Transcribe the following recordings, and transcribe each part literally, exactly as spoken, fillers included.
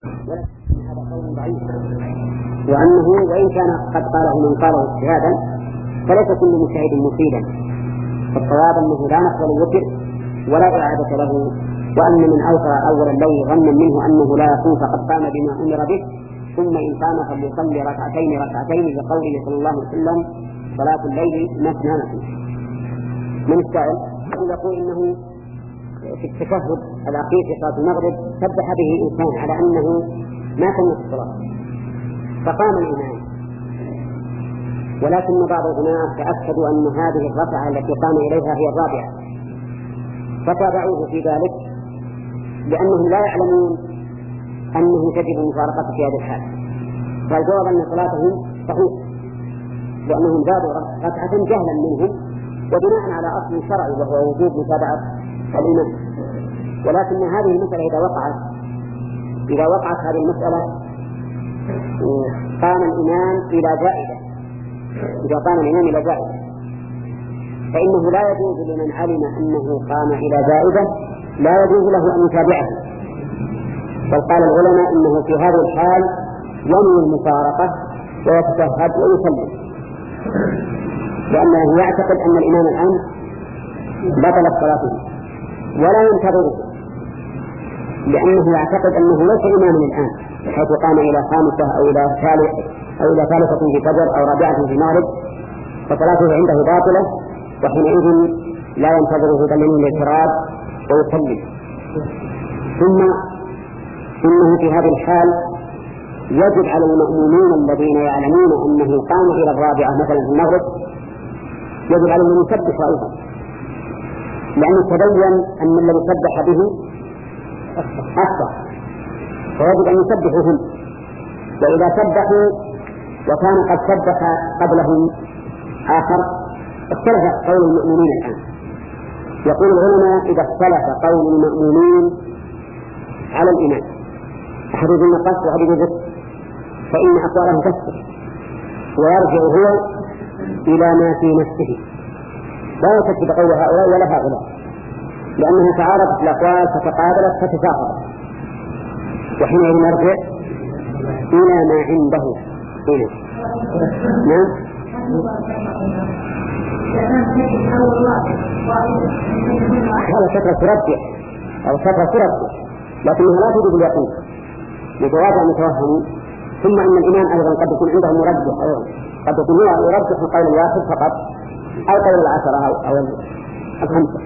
ولكن هذا قول ضعيف، وأنه وإن كان قد قاله من قاله اجتهادا فليس كل مجتهد مفيدا، فالصواب أنه لا نقبل الوتر ولا إعادة له، وأن من أوتر أول الليل ظنا منه أنه لا يكون فقد قام بما أمر به، ثم إن قام فليصلي ركعتين ركعتين لقوله صلى الله عليه وسلم صلاة الليل مثنى مثنى. من السائل يقول إنه في التشهد الأخير في صلاة المغرب سبح به إنسان على أنه ما تمت الصلاة فقام الإمام، ولكن بعض العلماء تأكدوا أن هذه الركعة التي قام إليها هي الرابعة فتابعوه في ذلك لأنهم لا يعلمون أنه تجب المفارقة في هذه الحال، فالجواب أن صلاتهم صحيحة لأنهم زادوا ركعة جهلا منهم وبناء على أصل شرعي وهو وجوب متابعة الإمام. ولكن هذه المسألة إذا وقعت إذا وقعت هذه المسألة قام الإمام إلى زائدة، إذا قام الإمام إلى زائدة فإنه لا يجوز لمن علم أنه قام إلى زائدة لا يجوز له أن يتابعه، بل قال العلماء إنه في هذه الحال ينوي المفارقة ويتشهد ويسلم، لأنه يعتقد أن الإمام الآن بطلت صلاته ولا ينتظره، لأنه يعتقد أنه ليس إماما الآن حيث قام إلى خامسة أو إلى ثالث أو إلى ثالثة في فجر أو رابعة في مغرب، فصلاته عنده باطلة، وحينئذ لا ينتظره بل ينوي الاعتراض ويسلم. ثم إنه في هذه الحال يجب على المأمومين الذين يعلمون أنه قام إلى الرابعة مثلا في المغرب يجب عليهم أن يسبحوا أيضا، لأنه تبين أن الذي سبح به أخطأ فيجب أن يسبحوا هم، وإذا سبحوا وكان قد سبح قبلهم آخر اختلف قول المأمومين الآن. يقول العلماء إذا اختلف قول المأمومين على الإمام أحد يقول نقص وأحد يقول زد فإن أقوالهم تسقط ويرجع هو إلى ما في نفسه لا يكتب قول هؤلاء ولا هؤلاء، لأنها تعارضت الأقوال فتقابلت فتساقطت، وحينئذ نرجع إلى ما عنده هنا. نعم هذا فترة ترجع أو فترة ترجع لكنها لا تجد اليقين لجواب أن يتوهموا. ثم إن الإمام أيضا قد يكون عنده مرجح أيضا، قد يكون هو يرجح القول الواحد فقط أو قول العشرة أو, أو الخمسة.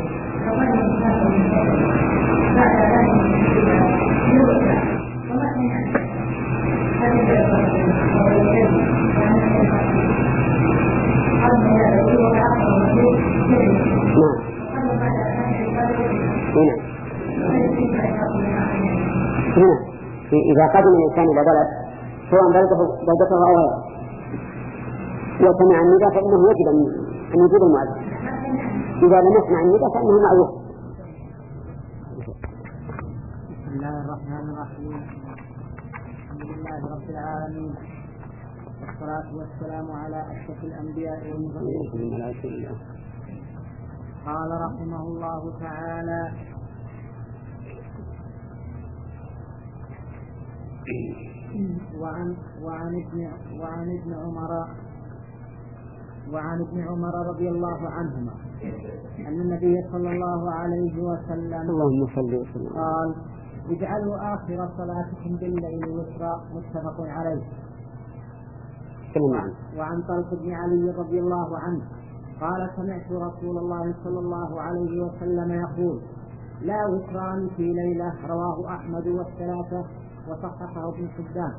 هنا إذا قدم الإنسان إلى بلد سواء بلدته أو غيره وسمع النداء فإنه يجب أن يجيب المؤذن، إذا لم يسمع النداء فإنه معروف. بسم الله الرحمن الرحيم، الحمد لله رب العالمين، والصلاة والسلام على أشرف الأنبياء والمرسلين. قال رحمه الله تعالى: وعن وعن ابن وعن ابن عمر وعن ابن عمر رضي الله عنهما أن النبي صلى الله عليه وسلم قال: اجعلوا آخر صلاتكم بالليل وترا، متفق عليه. وعن طلق بن علي رضي الله عنه قال: سمعت رسول الله صلى الله عليه وسلم يقول: لا وتران في ليلة، رواه أحمد والثلاثة وصححه ابن حبان.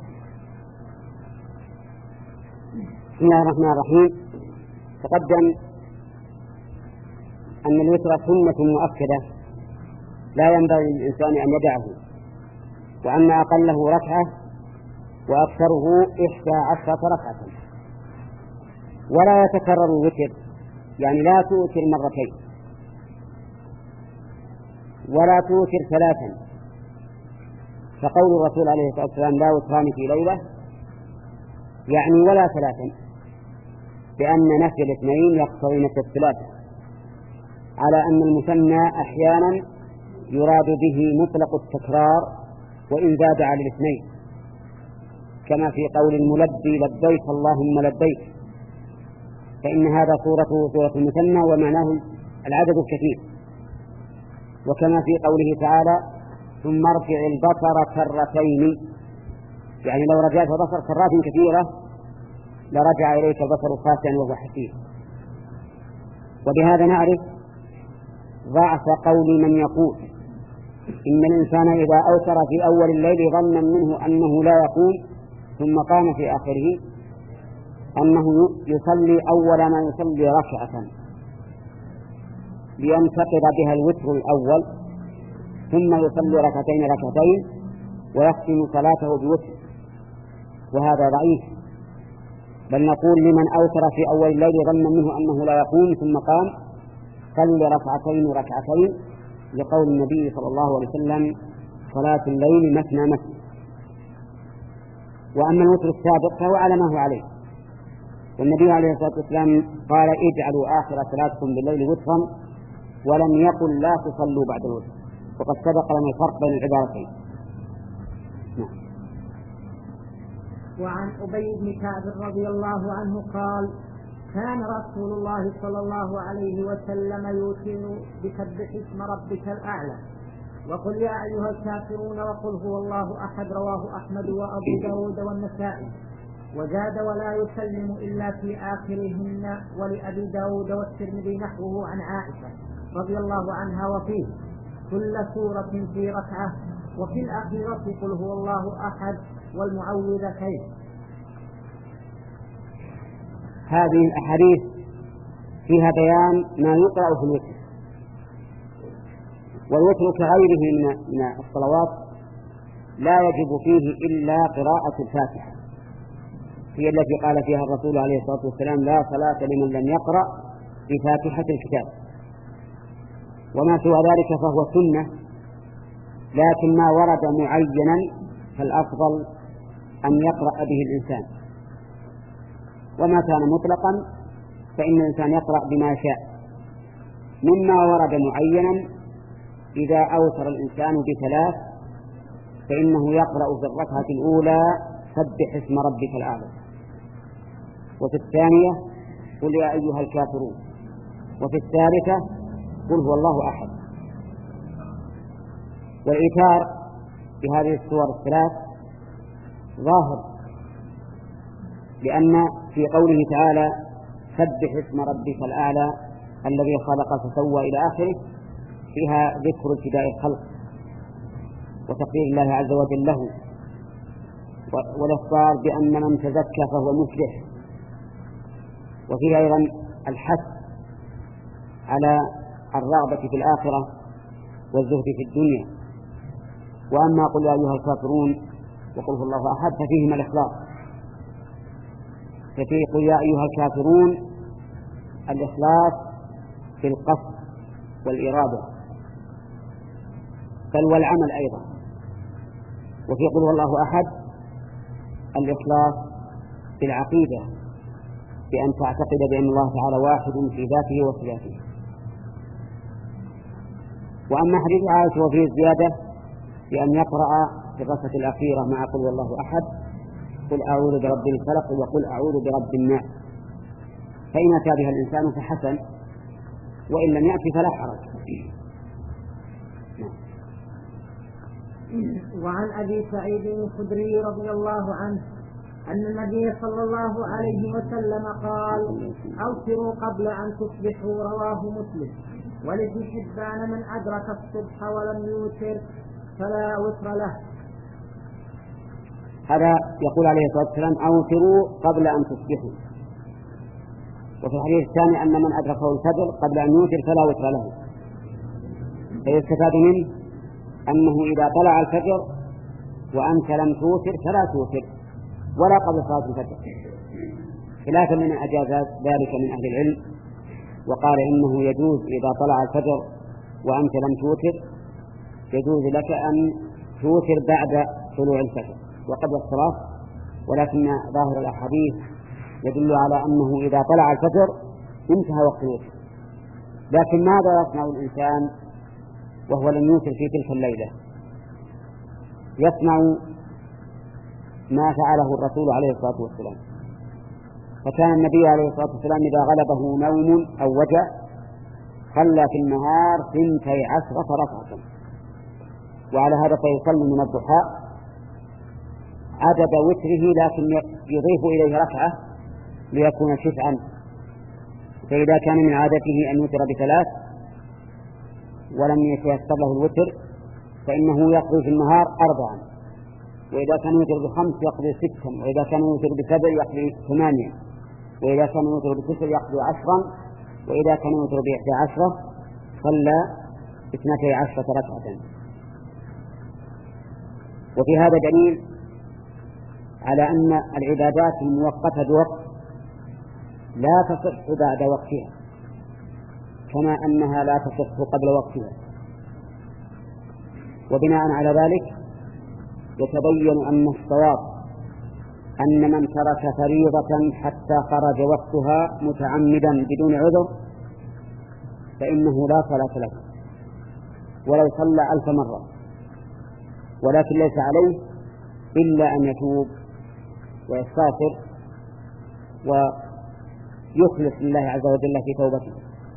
بسم الله الرحمن الرحيم. تقدم أن الوتر سنة مؤكدة لا ينبغي للإنسان أن يدعه، وأن أقله ركعة وأكثره إحدى عشرة ركعة، ولا يتكرر الوتر، يعني لا توتر مرتين ولا توتر ثلاثا، فقول الرسول عليه الصلاة والسلام لا وتران في ليلة يعني ولا ثلاثا، لأن نفي الاثنين يقتضي نفي الثلاثة، على أن المثنى أحيانا يراد به مطلق التكرار وإن زاد على الاثنين، كما في قول الملبي لبيك اللهم لبيك، فإن هذا صورته صورة المثنى ومعناه العدد الكثير. وكما في قوله تعالى ثم ارفع البصر كرتين، يعني لو رجعت البصر كرات كثيرة لرجع إليك البصر خاسئا وهو حسير. وبهذا نعرف ضعف قول من يقول إن الإنسان إذا أوتر في أول الليل ظنا منه أنه لا يقوم ثم قام في آخره أنه يصلي أول ما يصلي ركعة لينتقض بها الوتر الأول، ثم يصلي ركعتين ركعتين ويختم صلاته بوتر، وهذا ضعيف. بل نقول لمن أوتر في أول الليل ظن منه أنه لا يقوم ثم قام صلي ركعتين ركعتين، لقول النبي صلى الله عليه وسلم صلاة الليل مثنى مثنى. وأما الوتر السابق فهو على ما هو عليه، والنبي عليه الصلاة والسلام قال اجعلوا آخر صلاتكم بالليل وترا، ولم يقل لا تصلوا بعد الوتر، وقد سبق لنا الفرق بين العبارتين. نعم. وعن أبي بن كعب رضي الله عنه قال كان رسول الله صلى الله عليه وسلم يوتر بسبح اسم ربك الأعلى وقل يا أيها الكافرون وقل هو الله أحد، رواه أحمد وأبو داود والنسائي. وزاد ولا يسلم إلا في آخرهن، ولأبي داود والترمذي نحوه عن عائشة رضي الله عنها وفيه كل سورة في ركعة، وفي الأخيرة قل هو الله أحد والمعوذتين. هذه الأحاديث فيها بيان ما يقرأ في الوتر، والوتر كغيره من من الصلوات لا يجب فيه إلا قراءة الفاتحة، هي التي قال فيها الرسول عليه الصلاة والسلام لا صلاة لمن لم يقرأ بفاتحة الكتاب. وما سوى ذلك فهو سنة، لكن ما ورد معينا فالأفضل أن يقرأ به الإنسان، وما كان مطلقا فإن الإنسان يقرأ بما شاء. مما ورد معينا إذا أوتر الإنسان بثلاث فإنه يقرأ في الركعة الأولى سبح اسم ربك الأعلى، وفي الثانية قل يا أيها الكافرون، وفي الثالثة قل هو الله أحد. والإيثار بهذه السور الثلاث ظاهر، لأن في قوله تعالى سبح اسم ربك الأعلى الذي خلق فسوى إلى آخره فيها ذكر ابتداء الخلق وتقدير الله عز وجل له، والإخبار بأن من تزكى فهو مفلح، وفيها أيضا الحث على الرغبة في الآخرة والزهد في الدنيا. وأما قل يا أيها الكافرون وقل هو الله أحد ففيهما الإخلاص، ففيه قل يا أيها الكافرون الإخلاص في القصد والإرادة بل والعمل أيضا، وفي قل هو الله أحد الإخلاص في العقيدة بأن تعتقد بأن الله تعالى واحد في ذاته وصفاته. وأما حديث عائشة وفيه الزيادة بأن يقرأ في الركعة الأخيرة مع قل هو الله أحد قل أعوذ برب الفلق وقل أعوذ برب الناس، فإن أتى بها الإنسان فحسن، وإن لم يأتي فلا حرج. وعن أبي سعيد الخدري رضي الله عنه أن النبي صلى الله عليه وسلم قال أوتروا قبل أن تصبحوا، رواه مسلم. ولابن حبان من أدرك الصبح ولم يوتر فلا وتر له. هذا يقول عليه الصلاة والسلام أوتروا قبل أن تصبحوا. وفي الحديث الثاني أن من أدركه الفجر قبل أن يوتر فلا وتر له، فيستفاد منه أنه إذا طلع الفجر وأنت لم توتر فلا توتر ولا قبل صلاة الفجر، خلافا من أجاز ذلك من أهل العلم وقال إنه يجوز إذا طلع الفجر وأنت لم توتر يجوز لك أن توتر بعد طلوع الفجر وقبل الصلاة، ولكن ظاهر الأحاديث يدل على أنه إذا طلع الفجر انتهى وقت الوتر. لكن ماذا يصنع الإنسان وهو لم يوتر في تلك الليلة؟ يصنع ما فعله الرسول عليه الصلاة والسلام. فكان النبي عليه الصلاة والسلام إذا غلبه نوم أو وجع صلى في النهار ثنتي عشرة ركعة، وعلى هذا فيصلي من الضحى عدد وتره، لكن يضيف إليه ركعة ليكون شفعا. فإذا كان من عادته أن يوتر بثلاث ولم يتيسر له الوتر فإنه يقضي في النهار أربعا، وإذا كان يوتر بخمس يقضي ستا، وإذا كان يوتر بسبع يقضي ثمانيا، وإذا كان يوتر بتسع يقضي عشرا، وإذا كان يوتر بإحدى عشرة صلى اثنتي عشرة ركعة. وفي هذا دليل على أن العبادات المؤقتة بوقت لا تصح بعد وقتها، كما أنها لا تصح قبل وقتها. وبناء على ذلك يتبين أن الصواب أن من ترك فريضة حتى خرج وقتها متعمدا بدون عذر فإنه لا صلاة له ولو صلى ألف مرة، ولكن ليس عليه إلا أن يتوب ويستغفر ويخلص لله عز وجل في توبته.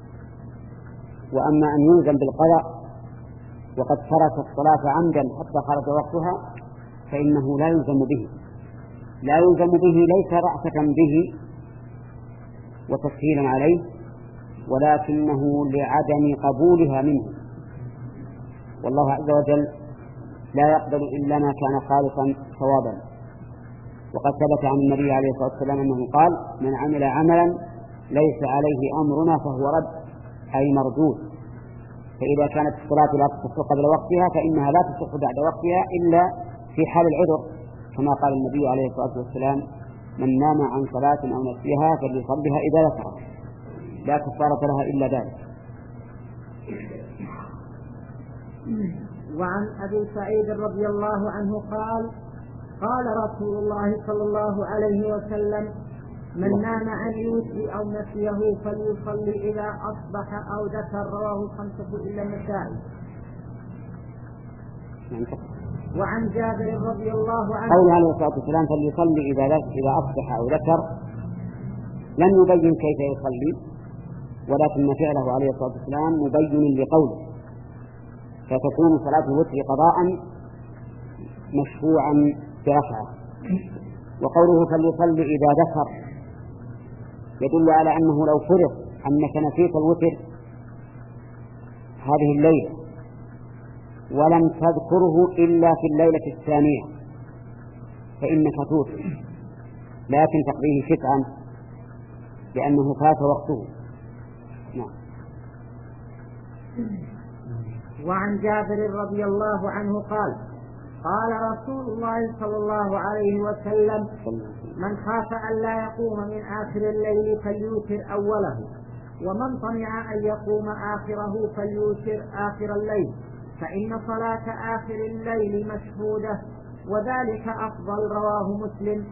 وأما أن يلزم بالقضاء وقد ترك الصلاة عمدا حتى خرج وقتها فإنه لا يلزم به، لا يلزم به ليس رأفة به وتسهيلا عليه، ولكنه لعدم قبولها منه، والله عز وجل لا يقبل إلا ما كان خالصا صوابا. وقد ثبت عن النبي عليه الصلاة والسلام أنه قال: من عمل عملا ليس عليه أمرنا فهو رد، أي مردود. فإذا كانت الصلاة لا تصح قبل وقتها فإنها لا تصح بعد وقتها إلا في حال العذر، كما قال النبي عليه الصلاة والسلام: من نام عن صلاة أو نسيها فليصلها إذا ذكرها، لا كفارة لها إلا ذلك. وعن أبي سعيد رضي الله عنه قال: قال رسول الله صلى الله عليه وسلم: من نام عن الوتر أو نسيه فليصلي إذا أصبح أو ذكر. رواه الخمسة إلا النسائي. وعن جابر رضي الله عنه قول عليه الصلاة والسلام: فليصلي إذا إذا أصبح أو ذكر، لم يبين كيف يصلي، ولكن فعله عليه الصلاة والسلام مبين لقوله، فتكون صلاة الوتر قضاء مشفوعا بركعة. وقوله فليصلي إذا ذكر يدل على أنه لو فرض أنك نسيت الوتر هذه الليلة ولم تذكره إلا في الليلة الثانية فإنك توتر، لكن تقضيه شفعا لأنه فات وقته. نعم. وعن جابر رضي الله عنه قال: قال رسول الله صلى الله عليه وسلم: من خاف أن لا يقوم من آخر الليل فليوتر أوله، ومن طمع أن يقوم آخره فليوتر آخر الليل، فإن صلاة آخر الليل مشهودة وذلك أفضل. رواه مسلم.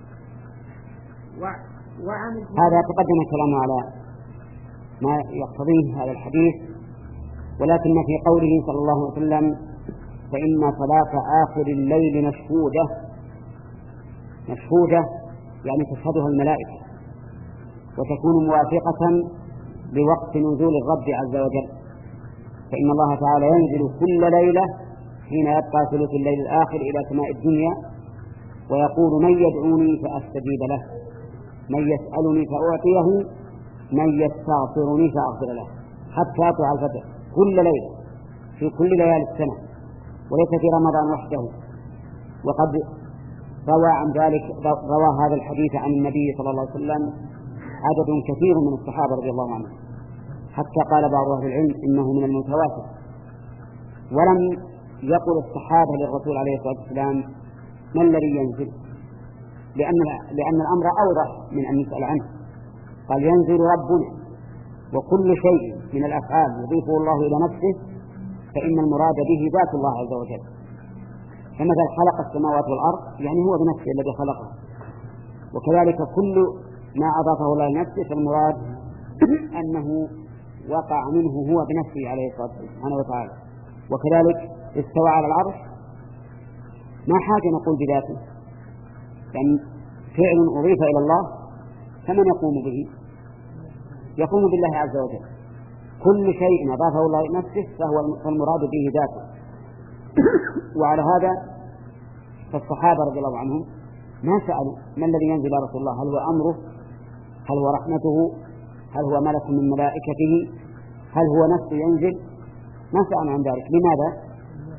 وعن هذا تقدم الكلام على ما يقتضيه هذا الحديث، ولكن في قوله صلى الله عليه وسلم: فإن صلاة آخر الليل مشهودة، مشهودة يعني تشهدها الملائكة وتكون موافقة لوقت نزول الرب عز وجل، فإن الله تعالى ينزل كل ليلة حين يبقى ثلث الليل الآخر إلى سماء الدنيا ويقول: من يدعوني فأستجيب له، من يسألني فأعطيه، من يستغفرني فأغفر له، حتى يطلع الفجر كل ليلة في كل ليالي السنة، وليس في رمضان وحده. وقد روى عن ذلك روى هذا الحديث عن النبي صلى الله عليه وسلم عدد كثير من الصحابة رضي الله عنهم، حتى قال بعض أهل العلم إنه من المتواتر. ولم يقل الصحابة للرسول عليه الصلاة والسلام: ما الذي ينزل؟ لأن لأن الأمر أوضح من أن يسأل عنه. قال: ينزل ربنا، وكل شيء من الأفعال يضيفه الله إلى نفسه فإن المراد به ذات الله عز وجل. فمثل خلق السماوات والأرض يعني هو بنفسه الذي خلقه، وكذلك كل ما أضافه الله لنفسه فالمراد أنه وقع منه هو بنفسه عليه الصلاة والسلام وتعالى. وكذلك استوى على العرش ما حاجة نقول بذاته، لأن فعل أضيف إلى الله فمن يقوم به؟ يقوم بالله عز وجل. كل شيء أضافه الله لنفسه فهو المراد به ذاته. وعلى هذا فالصحابة رضي الله عنهم ما سألوا ما الذي ينزل على رسول الله، هل هو أمره، هل هو رحمته، هل هو ملك من ملائكته، هل هو نفسه ينزل؟ ما سألوا عن ذلك. لماذا؟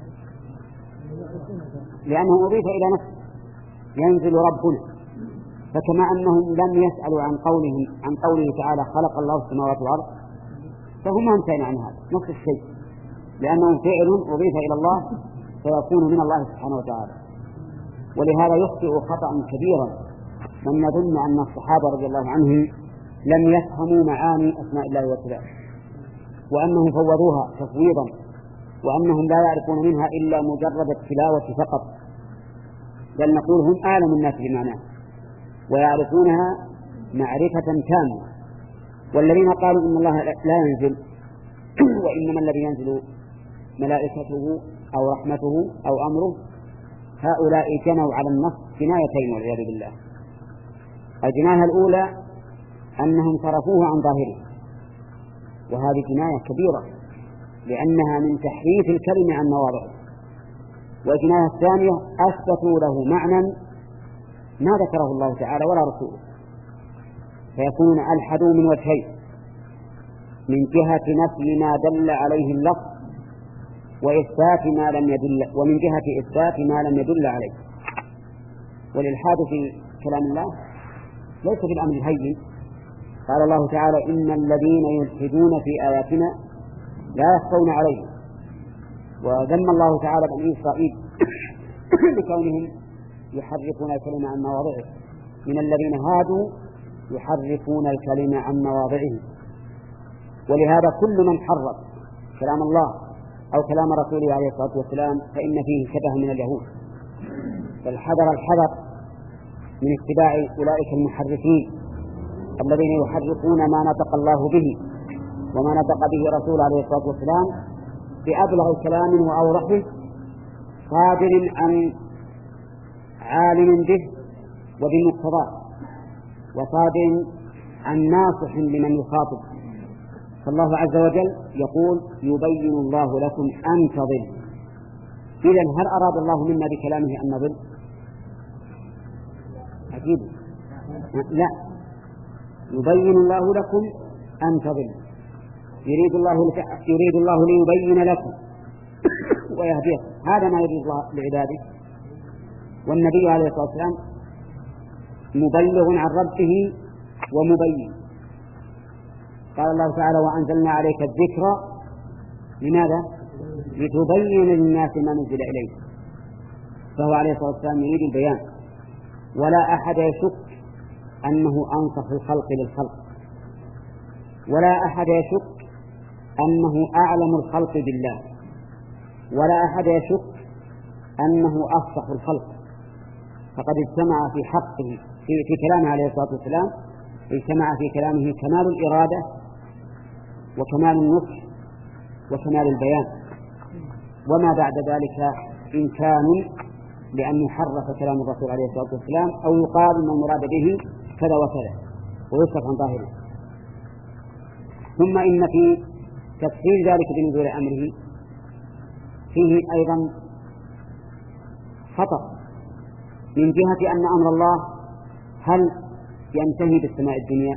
لأنه أضيف إلى نفسه، ينزل ربنا. فكما أنهم لم يسألوا عن قولهم عن قوله تعالى خلق الله السماوات والأرض، فهم ما انتهينا عن هذا نفس الشيء، لأنه فعل أضيف إلى الله فيكون من الله سبحانه وتعالى. ولهذا يخطئ خطأ كبيرا من يظن أن الصحابة رضي الله عنهم لم يفهموا معاني أسماء الله وصفاته، وأنهم فوضوها تفويضا، وأنهم لا يعرفون منها إلا مجرد التلاوة فقط، بل نقول هم أعلم الناس بمعناها ويعرفونها معرفة كاملة. والذين قالوا إن الله لا ينزل وإنما الذي ينزل ملائكته أو رحمته أو أمره، هؤلاء جنوا على النص جنايتين والعياذ بالله. الجناية الأولى أنهم صرفوه عن ظاهره، وهذه جناية كبيرة لأنها من تحريف الكلمة عن مواضعه. والجناية الثانية أثبتوا له معنى ما ذكره الله تعالى ولا رسوله، فيكون ألحدوا من وجهين: من جهة نفي ما دل عليه اللفظ وإثبات ما لم يدل، ومن جهة إثبات ما لم يدل عليه. والإلحاد في كلام الله ليس بالأمر الهين. قال الله تعالى: إن الذين يلحدون في آياتنا لا يخفون عليه. وذم الله تعالى بني إسرائيل بكونهم يحرفون الكلمة عن مواضعه: من الذين هادوا يحرفون الكلمة عن مواضعه. ولهذا كل من حرف كلام الله أو كلام رسوله عليه الصلاة والسلام فإن فيه شبه من اليهود. فالحذر الحذر من اتباع أولئك المحرفين الذين يحرفون ما نطق الله به وما نطق به رسوله عليه الصلاة والسلام بأبلغ كلام وأوضحه، صادر عن عالم به وبمقتضاه، وصادر عن ناصح لمن يخاطب. فالله عز وجل يقول: يبين الله لكم أن تضلوا. إذن هل أراد الله منا بكلامه أن نضل؟ أكيد لا. يبين الله لكم أن تضلوا، يريد الله يريد الله ليبين لكم ويهديكم. هذا ما يريد الله لعباده. والنبي عليه الصلاة والسلام مبلغ عن ربه ومبين. قال الله تعالى: وأنزلنا عليك الذكر لماذا؟ لتبين للناس ما نزل إليه. فهو عليه الصلاة والسلام يريد البيان، ولا أحد يشك أنه أنصح الخلق للخلق، ولا أحد يشك أنه أعلم الخلق بالله، ولا أحد يشك أنه أفصح الخلق. فقد اجتمع في حقه في, في كلامه عليه الصلاة والسلام اجتمع في كلامه كمال الإرادة وكمال النصح وكمال البيان، وما بعد ذلك إمكان لأن يحرف كلام الرسول عليه الصلاة والسلام أو يقال أن المراد به كذا وكذا ويصرف عن ظاهره. ثم إن في تفسير ذلك بنزول أمره فيه أيضا خطأ من جهة أن أمر الله هل ينتهي بالسماء الدنيا؟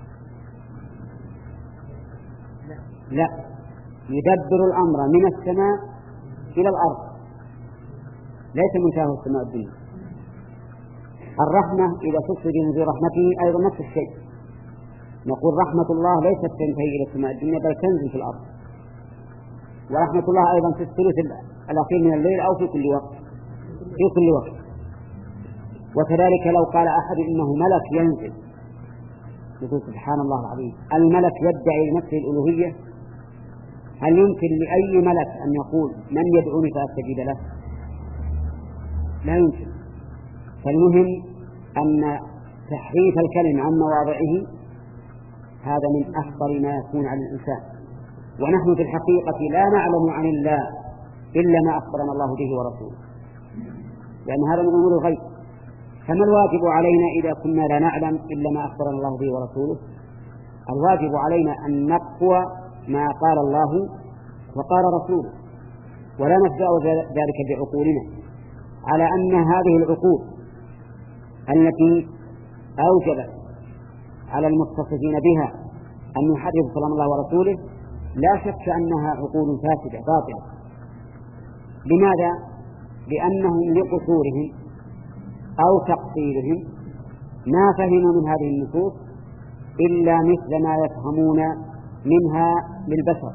لا، يدبر الأمر من السماء إلى الأرض، ليس منتهى السماء الدنيا. الرحمة إذا تقصد بنزول رحمته أيضا نفس الشيء، نقول رحمة الله ليست تنتهي إلى السماء الدنيا بل تنزل في الأرض. ورحمة الله أيضا في الثلث الأخير من الليل أو في كل وقت في كل وقت. وكذلك لو قال أحد إنه ملك ينزل، يقول سبحان الله العظيم، الملك يدعي لنفسه الألوهية؟ هل يمكن لأي ملك أن يقول من يدعوني فأستجيب له؟ لا يمكن. فالمهم أن تحريف الكلم عن مواضعه هذا من أخطر ما يكون على الإنسان. ونحن في الحقيقة لا نعلم عن الله إلا ما أخبرنا الله به ورسوله. لأن هذا من أمور الغيب. فما الواجب علينا إذا كنا لا نعلم إلا ما أخبرنا الله به ورسوله؟ الواجب علينا أن نقوى ما قال الله وقال رسوله، ولا نبدأ ذلك بعقولنا، على أن هذه العقول التي أوجبت على المتصفين بها أن يحرفوا كلام الله ورسوله لا شك أنها عقول فاسدة باطلة. لماذا؟ لأنهم لقصورهم أو تقصيرهم ما فهموا من هذه النصوص إلا مثل ما يفهمون منها للبشر،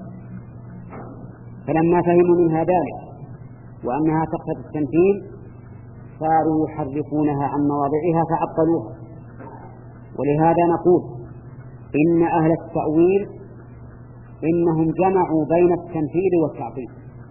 فلما فهموا منها ذلك وأنها تقتضي التمثيل صاروا يحرفونها عن مواضعها فعطلوها. ولهذا نقول إن أهل التأويل إنهم جمعوا بين التمثيل والتعطيل،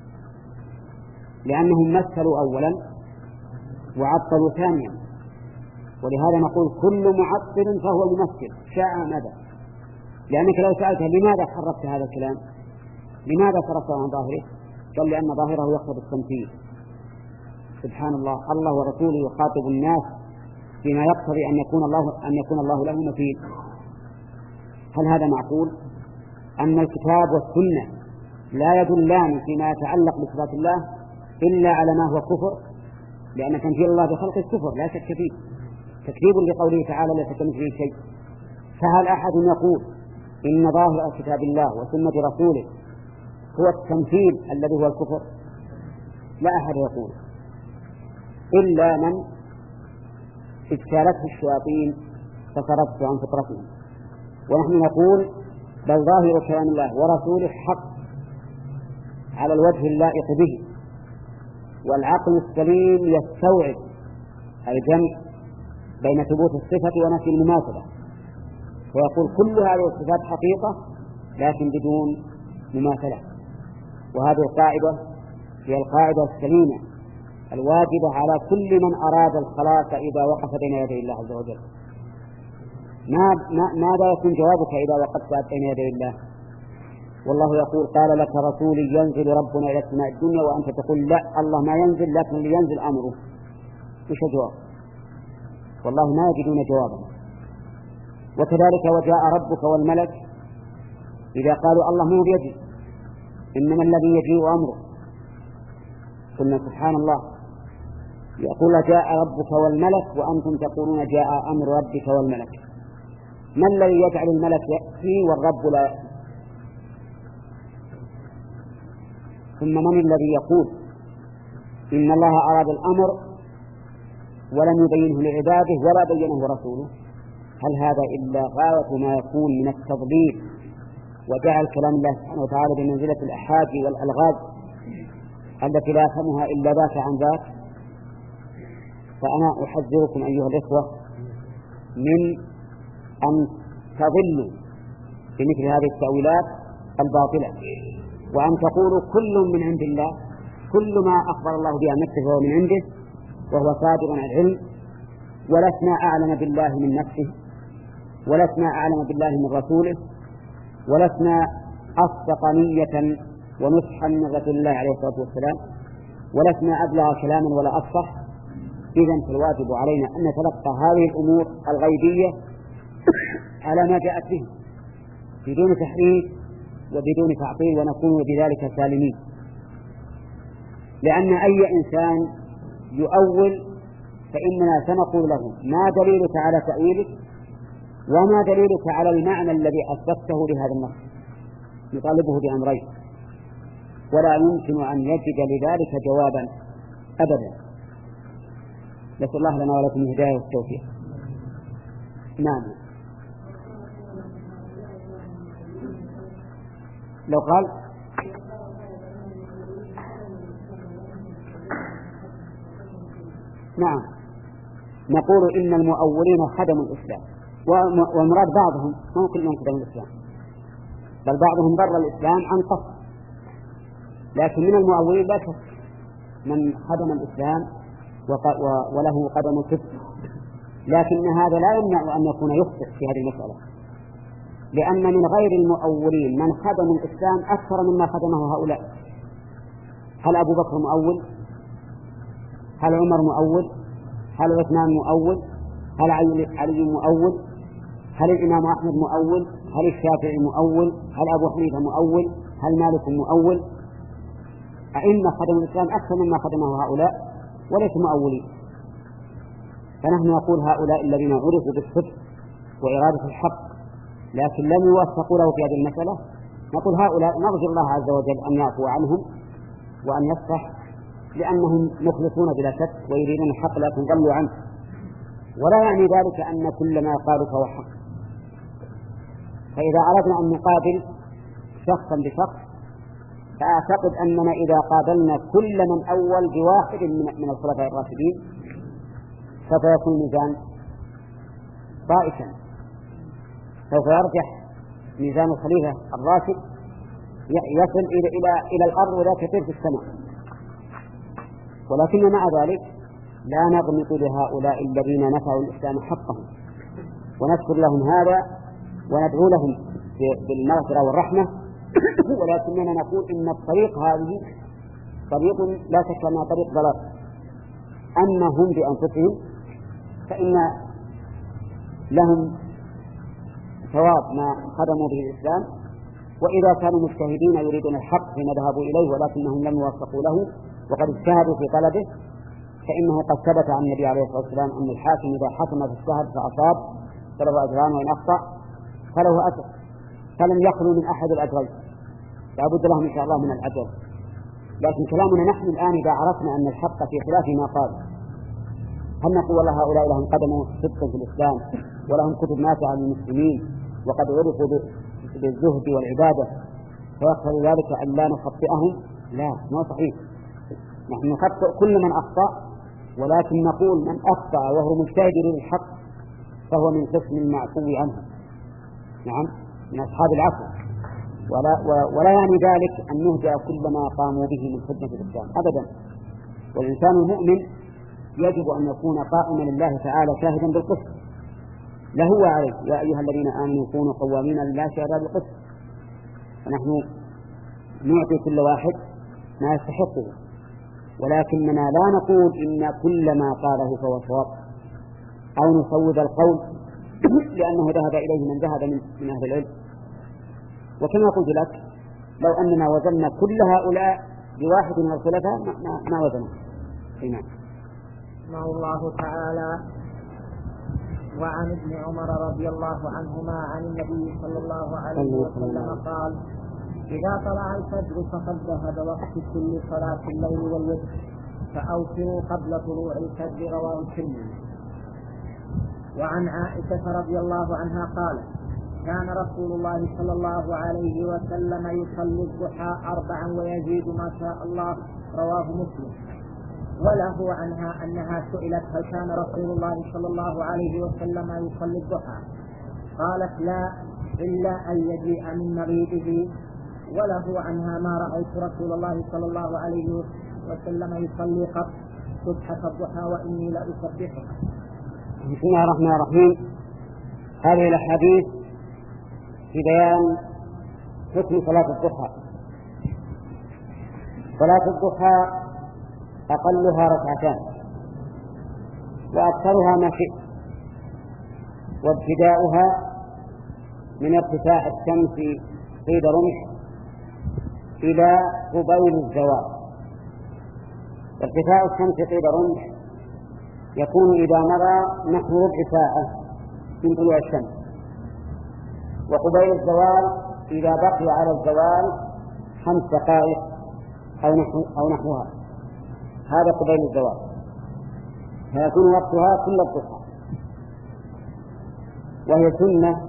لأنهم مثلوا أولا وعطلوا ثانيا. ولهذا نقول كل معطل فهو ممثل شاء ماذا، لأنك لو سألته لماذا حرفت هذا الكلام، لماذا صرفته عن ظاهره، قال لأن ظاهره يقتضي التمثيل. سبحان الله، الله ورسوله يخاطب الناس بما يقتضي أن يكون الله أن يكون الله له مثيل. هل هذا معقول؟ أن الكتاب والسنة لا يدلان فيما يتعلق بصفات الله إلا على ما هو كفر، لأن تمثيل الله بخلق الكفر لا شك فيه، تكذيب لقوله تعالى لا كمثله شيء. فهل أحد يقول إن ظاهر كتاب الله وسنة رسوله هو التمثيل الذي هو الكفر؟ لا أحد يقول إلا من اجتالته الشياطين فصرفته عن فطرتهم. ونحن نقول بل ظاهر كلام الله ورسوله حق على الوجه اللائق به، والعقل السليم يستوعب الجمع بين ثبوت الصفة ونفي المماثلة، ويقول كل هذه الصفات حقيقة لكن بدون مماثلة. وهذه القاعدة هي القاعدة السليمة الواجبة على كل من أراد الخلاص إذا وقف بين يدي الله عز وجل. ماذا يكون جوابك إذا وقفت بين يدي الله والله يقول قال لك رسولي ينزل ربنا إلى السماء الدنيا وأنت تقول لا الله ما ينزل لكن لينزل أمره؟ إيش الجواب؟ والله ما يجدون جوابا. وكذلك وجاء ربك والملك إذا قالوا الله مو بيجي إنما الذي يجيء أمره، قلنا سبحان الله يقول جاء ربك والملك وأنتم تقولون جاء أمر ربك والملك. ما الذي يجعل الملك يأتي والرب لا يأتي؟ ثم من الذي يقول إن الله أراد الأمر ولم يبينه لعباده ولا بينه رسوله؟ هل هذا إلا غاية ما يكون من التضليل وجعل كلام الله سبحانه وتعالى بمنزلة الأحاج والألغاز التي لا يفهمها إلا ذاك عن ذاك؟ فأنا أحذركم أيها الإخوة من أن تضلوا بمثل هذه التأويلات الباطلة، وأن تقولوا كل من عند الله، كل ما أخبر الله به عن نفسه فهو من عنده وهو صادق عن العلم، ولسنا أعلم بالله من نفسه، ولسنا أعلم بالله من رسوله، ولسنا أصدق نية ونصحا من رسول الله عليه الصلاة والسلام، ولسنا أبلغ كلاما ولا أفصح. إذن فالواجب علينا أن نتلقى هذه الأمور الغيبية على ما جاءت به بدون تحريف وبدون تعطيل، ونكون بذلك سالمين. لأن أي إنسان يؤول فإننا سنقول له ما دليلك على تأويلك وما دليلك على المعنى الذي أثبته لهذا النص، نطالبه بأمرين ولا يمكن أن يجد لذلك جوابا أبدا. نسأل الله لنا ولكم الهداية والتوفيق. نعم. لو قال نعم نقول إن المؤولين خدموا الإسلام، والمراد بعضهم ما كلهم خدموا الإسلام، بل بعضهم ضر الإسلام عن قصد، لكن من المؤولين لا شك من خدم الإسلام وله قدم كفر، لكن هذا لا يمنع أن يكون يخطئ في هذه المسألة، لأن من غير المؤولين من خدم الإسلام أكثر مما خدمه هؤلاء. هل أبو بكر مؤول؟ هل عمر مؤول؟ هل عثمان مؤول؟ هل علي مؤول؟ هل الإمام أحمد مؤول؟ هل الشافعي مؤول؟ هل أبو حنيفة مؤول؟ هل مالك مؤول؟ أئمة خدموا الإسلام أكثر مما خدمه هؤلاء وليسوا مؤولين. فنحن نقول هؤلاء الذين عرفوا بالصدق وإرادة الحق لكن لم يوفقوا له في هذه المسألة، نقول هؤلاء نرجو الله عز وجل أن يعفو عنهم وأن يصفح، لأنهم مخلصون بلا شك ويريدون الحق لكن ضلوا عنه، ولا يعني ذلك أن كل ما قالوا فهو حق. فإذا أردنا أن نقابل شخصا بشخص فأعتقد أننا إذا قابلنا كل من أول بواحد من الخلفاء الراشدين سوف يكون ميزان ضائفا، سوف يرجح ميزان الخليفة الراشد يصل إلى إلى إلى الأرض ولا كثير في السماء. ولكن مع ذلك لا نغمط لهؤلاء الذين نفعوا الإسلام حقهم ونذكر لهم هذا وندعو لهم بالمغفرة والرحمة، ولكننا نقول إن الطريق هذه طريق لا شك أنها طريق ضلال. أما هم بأنفسهم فإن لهم ثواب ما خدموا به الإسلام، وإذا كانوا مجتهدين يريدون الحق فيما ذهبوا إليه ولكنهم لم يوفقوا له وقد اجتهدوا في طلبه فإنه قد ثبت عن النبي عليه الصلاة والسلام أن الحاكم إذا حكم في الشهر فأصاب فله أجران وإن أخطأ فله أجر، فلم يخلو من أحد الأجرين، لا بد لهم إن شاء الله من الأجر. لكن كلامنا نحن الآن إذا عرفنا أن الحق في خلاف ما قال هل نقول والله هؤلاء لهم قدموا صدقا في الإسلام ولهم كتب نافعة للمسلمين وقد عرفوا بالزهد والعبادة فيقتضي ذلك أن لا نخطئهم؟ لا، ما صحيح. نحن نخطئ كل من أخطأ، ولكن نقول من أخطأ وهو مجتهد للحق فهو من قسم المعفو عنه، نعم، من أصحاب العفو، ولا, ولا يعني ذلك أن نهدأ كل ما قاموا به من خدمة الإسلام أبدا. والإنسان المؤمن يجب أن يكون قائما لله تعالى شاهدا بالقسط له وعليه، يا أيها الذين آمنوا كونوا قوامين لله شهداء بالقسط. فنحن نعطي كل واحد ما يستحقه، ولكننا لا نقول إن كل ما قاله فهو صواب أو نصوب القول لأنه ذهب إليه من ذهب من أهل العلم. وكما قلت لك لو أننا وزننا كل هؤلاء بواحد من الخلفاء ما, ما وزنه. نعم. رحمه الله تعالى. وعن ابن عمر رضي الله عنهما عن النبي صلى الله عليه وسلم قال: إذا طلع الفجر فقد ذهب وقت كل صلاة الليل والوتر فأوتروا قبل طلوع الفجر. رواه الترمذي. وعن عائشة رضي الله عنها قالت: كان رسول الله صلى الله عليه وسلم يصلي الضحى أربعا ويزيد ما شاء الله. رواه مسلم. وله عنها أنها سئلت: هل كان رسول الله صلى الله عليه وسلم يصلي الضحى؟ قالت: لا، إلا أن يجيء من مريضه. وله عنها: ما رأيت رسول الله صلى الله عليه وسلم يصلي قط سبحة الضحى وإني لأسبحها. بسم الله الرحمن الرحيم. هذه الأحاديث في بيان حكم صلاة الضحى. صلاة الضحى أقلها ركعتان وأكثرها ما شئت، وابتداؤها من ارتفاع الشمس قيد رمح إلى قبيل الزوال. ارتفاع الشمس قيد رمح يكون إذا مضى نحو ربع ساعة من طلوع الشمس، وقبيل الزوال إذا بقي على الزوال خمس دقائق أو نحو أو نحوها، هذا قبيل الزوال، فيكون وقتها كل الضحى. وهي سنة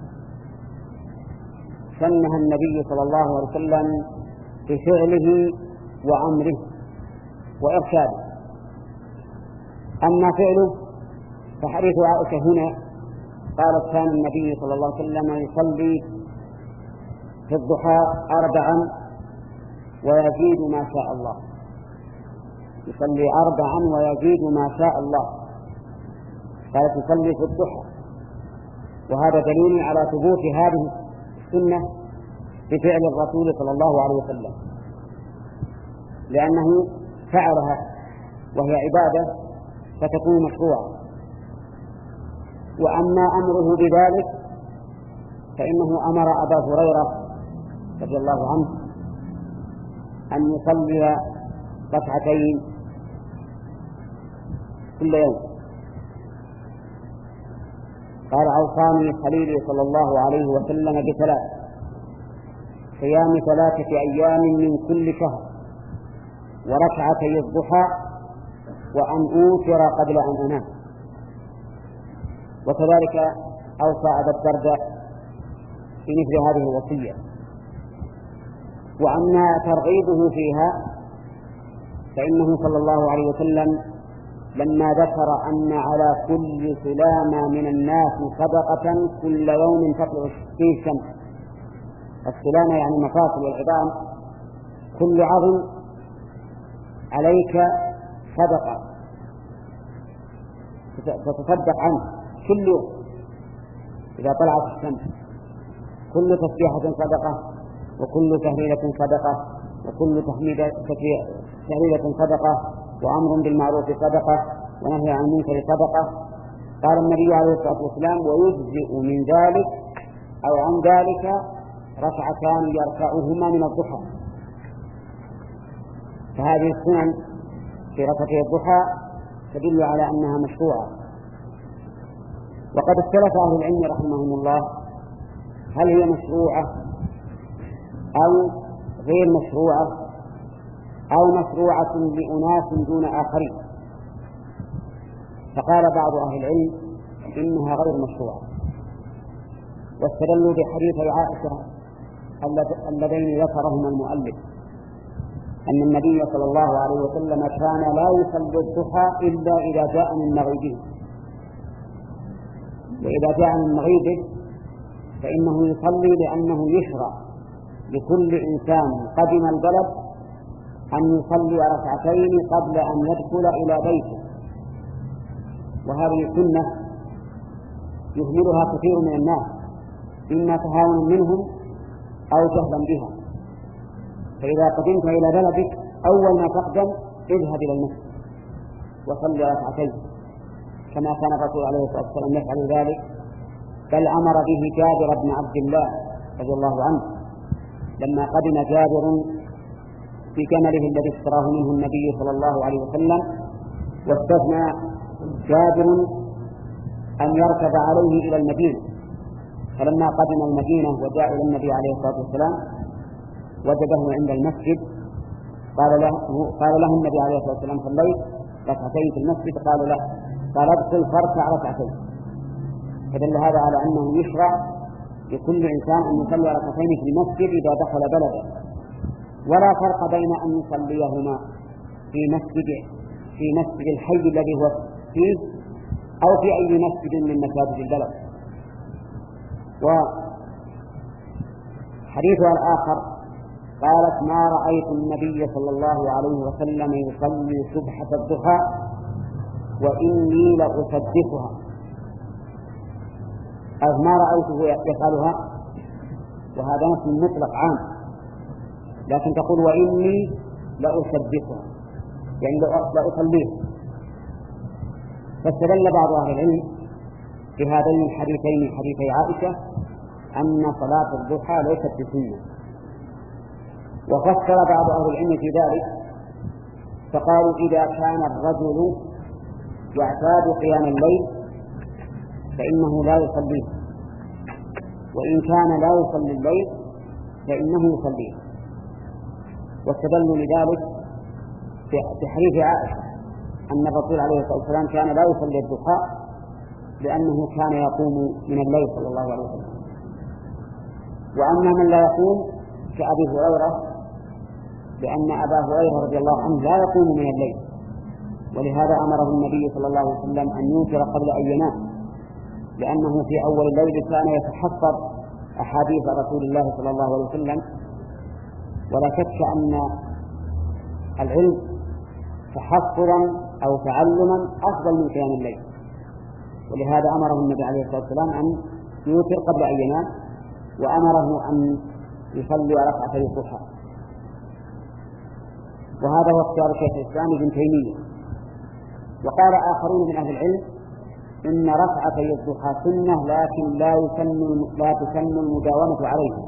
سنها النبي صلى الله عليه وسلم بفعله وأمره وإرشاده. أما فعله فحديث عائشة هنا قالت: كان النبي صلى الله عليه وسلم يصلي في الضحى أربعا ويزيد ما شاء الله، يصلي أربعا ويزيد ما شاء الله. قالت: يصلي في الضحى، وهذا دليل على ثبوت هذه السنة بفعل الرسول صلى الله عليه وسلم، لأنه فعلها وهي عبادة فتكون مشروعة. وأما أمره بذلك فإنه أمر أبا هريرة رضي الله عنه أن يصلي ركعتين كل يوم. قال أوصاني خليلي صلى الله عليه وسلم بثلاث: صيام ثلاثة أيام من كل شهر، وركعتي الضحى، وأن أوتر قبل أن أنام. وكذلك أوصى أبا الدرداء في مثل هذه الوصية. وأما ترغيبه فيها فإنه صلى الله عليه وسلم لما ذكر أن على كل سلامة من الناس صدقة كل يوم تطلع فيه الشمس. السلامة يعني المفاصل والعظام، كل عظم عليك صدقة تتصدق عنه كل يوم إذا طلعت الشمس. كل تسبيحة صدقة، وكل تهليلة صدقة، وكل تهليلة صدقة، وأمر بالمعروف صدقة، ونهي عن المنكر صدقة. قال النبي عليه الصلاة والسلام: ويجزئ من ذلك أو عن ذلك ركعتان يركعهما من الضحى. فهذه السنن في ركعتي الضحى تدل على أنها مشروعة. وقد اختلف أهل العلم رحمهم الله هل هي مشروعة أو غير مشروعة، أو مشروعة لأناس دون آخرين. فقال بعض أهل العلم إنها غير مشروعة، واستدلوا بحديث عائشة اللذين ذكرهما المؤلف أن النبي صلى الله عليه وسلم كان لا يصلي الضحى إلا إذا جاء من مغيبه، وإذا جاء من مغيبه فإنه يصلي لأنه يشرع لكل إنسان قدم البلد أن يصلي ركعتين قبل أن يدخل إلى بيته. وهذه سنة يهملها كثير من الناس، إما تهاون منهم أو جهلا بها. فإذا قدمت إلى بلدك أول ما تقدم اذهب إلى المسجد وصلي ركعتين، كما كان الرسول عليه الصلاة والسلام يفعل ذلك، بل أمر به جابر بن عبد الله رضي الله عنه لما قدم جابر في جمله الذي اشتراه منه النبي صلى الله عليه وسلم، واستثنى جابر أن يركب عليه إلى المدينة. فلما قدم المدينة وجاء إلى النبي عليه الصلاة والسلام وجده عند المسجد، قال له, قال له النبي عليه الصلاة والسلام: صليت ركعتين في المسجد؟ قال لا. قال: ادخل فاركع ركعتين. فدل هذا على أنه يشرع لكل إنسان أن يصلي ركعتين في المسجد إذا دخل بلده، ولا فرق بين أن يصليهما في مسجد في مسجد الحي الذي هو فيه أو في أي مسجد من مساجد البلد. وحديثها الآخر قالت: ما رأيت النبي صلى الله عليه وسلم يصلي سبحة الضحى وإني لأصدقها. أو ما رأيته يفعلها، وهذا نص مطلق عام، لكن تقول وإني لأصدقها يعني لأصليها. فاستدل بعض أهل العلم بهذين الحديثين حديثي عائشة أن صلاة الضحى ليست بسنة. وفسر بعض أهل العلم في ذلك فقالوا: إذا كان الرجل يعتاد قيام الليل فإنه لا يصليه، وإن كان لا يصلي الليل فإنه يصليه. واستدلوا لذلك بحديث عائشة أن الرسول عليه الصلاة والسلام كان لا يصلي الضحى لأنه كان يقوم من الليل صلى الله عليه وسلم. وأما من لا يقوم كأبي هريرة، لأن أبا هريرة رضي الله عنه لا يقوم من الليل، ولهذا أمره النبي صلى الله عليه وسلم أن يوتر قبل أن ينام، لأنه في أول الليل كان يتحفظ أحاديث رسول الله صلى الله عليه وسلم. ولا شك أن العلم تحفظا أو تعلما أفضل من قيام الليل، ولهذا أمره النبي عليه الصلاة والسلام أن يوتر قبل أن ينام، وأمره أن يصلي ركعتي الضحى. وهذا هو اختيار شيخ الإسلام ابن تيمية وقال آخرون من أهل العلم إن ركعتي الضحى سنة لكن لا يسن لا تسن المداومة عليه،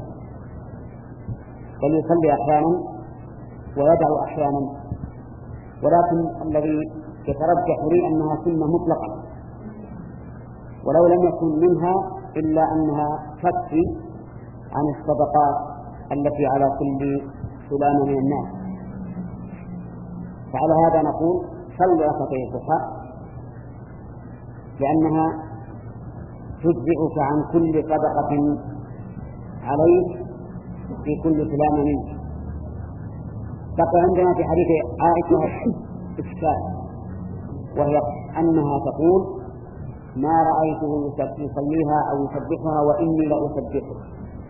بل يصلي أحيانا ويدع أحيانا، ولكن الذي يترجح لي أنها سنة مطلقة، ولو لم يكن منها إلا أنها تكفي عن الصدقات التي على كل سلامة من الناس. فعلى هذا نقول صل ركعتي الضحى لأنها تجزئك عن كل صدقة عليك في كل سلامة منك. بقي عندنا في حديث عائشة إشكال، وهي أنها تقول ما رأيته يصليها أو يسبحها وإني لأسبحه،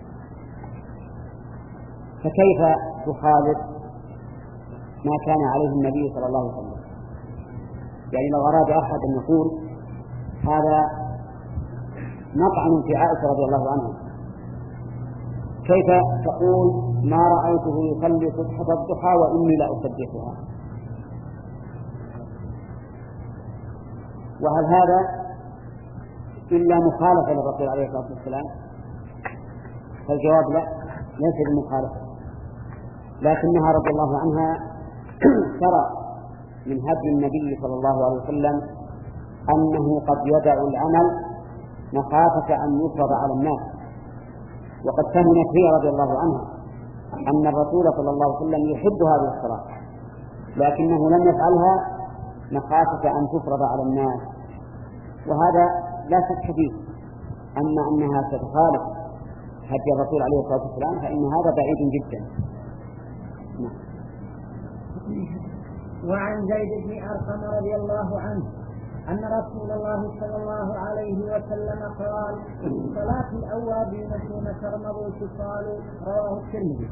فكيف تخالف ما كان عليه النبي صلى الله عليه وسلم؟ يعني لو أراد أحد أن يقول هذا مطعن في عائشة رضي الله عنها، كيف تقول ما رأيته يصلي سبحة الضحى وإني لأسبحها؟ وهل هذا إلا مخالفة للرسول عليه الصلاة والسلام؟ فالجواب لا، ليس بمخالفة، لكنها رضي الله عنها ترى من هدي النبي صلى الله عليه وسلم أنه قد يدع العمل مخافة أن يفرض على الناس، وقد فهمت هي رضي الله عنها أن الرسول صلى الله عليه وسلم يحب هذه الصلاة، لكنه لم يفعلها مخافة أن تفرض على الناس، وهذا لا شك فيه. أما أنها تتخالف هدي الرسول عليه الصلاة والسلام فإن هذا بعيد جدا. وعن زيد بن أرقم رضي الله عنه أن رسول الله صلى الله عليه وسلم قال صلاة الأوابين حين ترمض الفصال، رواه الترمذي.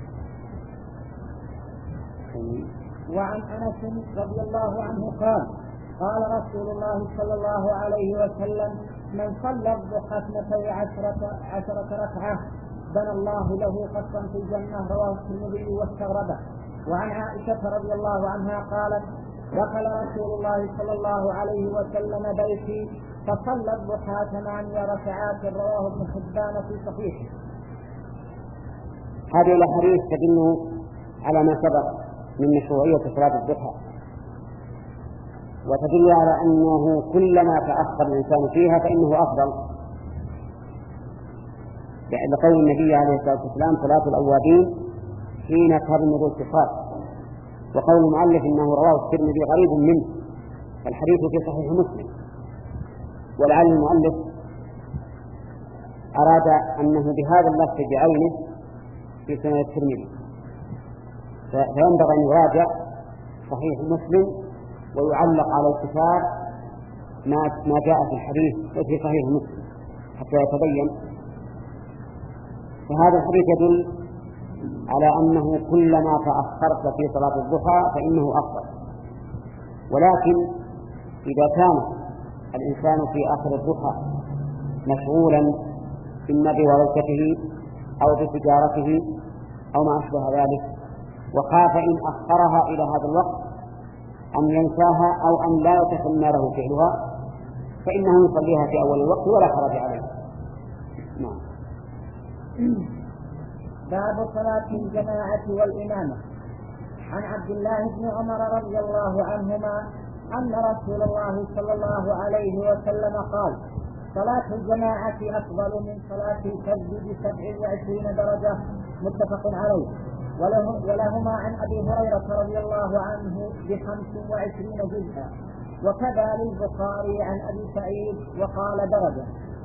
وعن أنس رضي الله عنه قال قال رسول الله صلى الله عليه وسلم من صلى الضحى اثنتي عشرة, عشرة ركعة بنى الله له قصرا في الجنة، رواه الترمذي واستغربه. وعن عائشة رضي الله عنها قالت دخل رسول الله صلى الله عليه وسلم بيتي فصلى الضحى ثمانية ركعات، رواه ابن حبان في صحيحه. هذه الأحاديث تدل على ما سبق من مشروعية صلاة الضحى، وتدل على أنه كلما تأخر الإنسان فيها فإنه أفضل، لقول النبي عليه الصلاة والسلام صلاة الأوابين حين ترمض الفصال، وقول المؤلف إنه رواه الترمذي غريب منه، الحديث في صحيح مسلم، ولعل المؤلف أراد أنه بهذا اللفظ بعينه في سنة الترمذي، فينبغي أن يراجع صحيح مسلم ويعلق على الكتاب ما ما جاء في الحديث في صحيح مسلم حتى يتبين. فهذا الحديث يدل على أنه كلما تأخرت في صلاة الضحى فإنه أفضل، ولكن إذا كان الإنسان في آخر الضحى مشغولا إما بورثته أو بتجارته أو ما أشبه ذلك، وخاف إن أخرها إلى هذا الوقت أن ينساها أو أن لا يتسنى له فعلها فإنه يصليها في أول الوقت ولا حرج عليه. نعم. باب صلاة الجماعة والإمامة. عن عبد الله بن عمر رضي الله عنهما أن رسول الله صلى الله عليه وسلم قال صلاة الجماعة أفضل من صلاة الفرد بسبع وعشرين درجة، متفق عليه. ولهما عن أبي هريرة رضي الله عنه بخمس وعشرين جزءا، وكذا للبخاري عن أبي سعيد وقال درجة.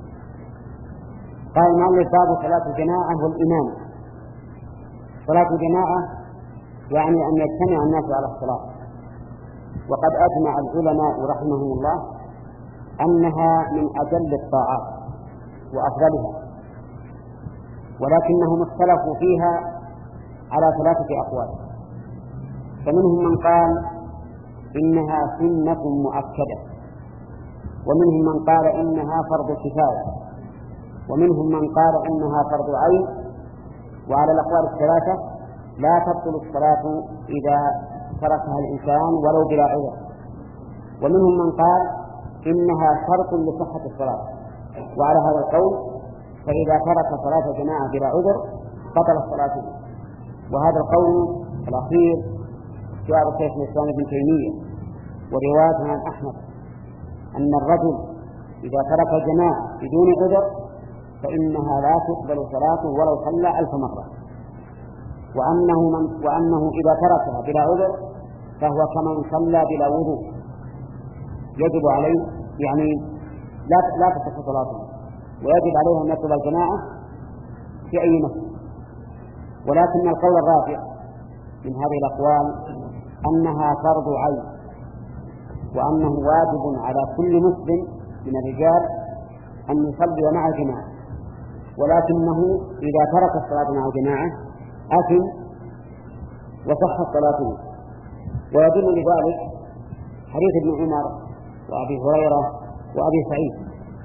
قال المؤلف باب صلاة الجماعة والإمام. صلاة الجماعة يعني أن يجتمع الناس على الصلاة، وقد أجمع العلماء رحمهم الله أنها من أجل الطاعات وأفضلها، ولكنهم اختلفوا فيها على ثلاثة أقوال. فمنهم من قال إنها سنة مؤكدة، ومنهم من قال إنها فرض كفاية، ومنهم من قال إنها فرض عين. وعلى الأقوال الثلاثة لا تبطل الصلاة إذا تركها الإنسان ولو بلا عذر، ومنهم من قال إنها شرط لصحة الصلاة، وعلى هذا القول فإذا ترك صلاة الجماعة بلا عذر بطلت صلاته. وهذا القول الأخير جاء شيخ الإسلام ابن تيمية ورواية عن أحمد أن الرجل إذا ترك الجماعة بدون عذر فإنها لا تقبل صلاته ولو صلى ألف مرة، وأنه, من وأنه إذا تركها بلا عذر فهو كمن صلى بلا وضوء، يجب عليه يعني لا لا تصح صلاته، ويجب عليه أن يطلب الجماعة في أي مسجد. ولكن القول الرابع من هذه الأقوال أنها فرض عين، وأنه واجب على كل مسلم من الرجال أن يصلي مع الجماعة، ولكنه إذا ترك الصلاة مع الجماعة أثم وصحت صلاته. ويدل لذلك حديث ابن عمر وأبي هريرة وأبي سعيد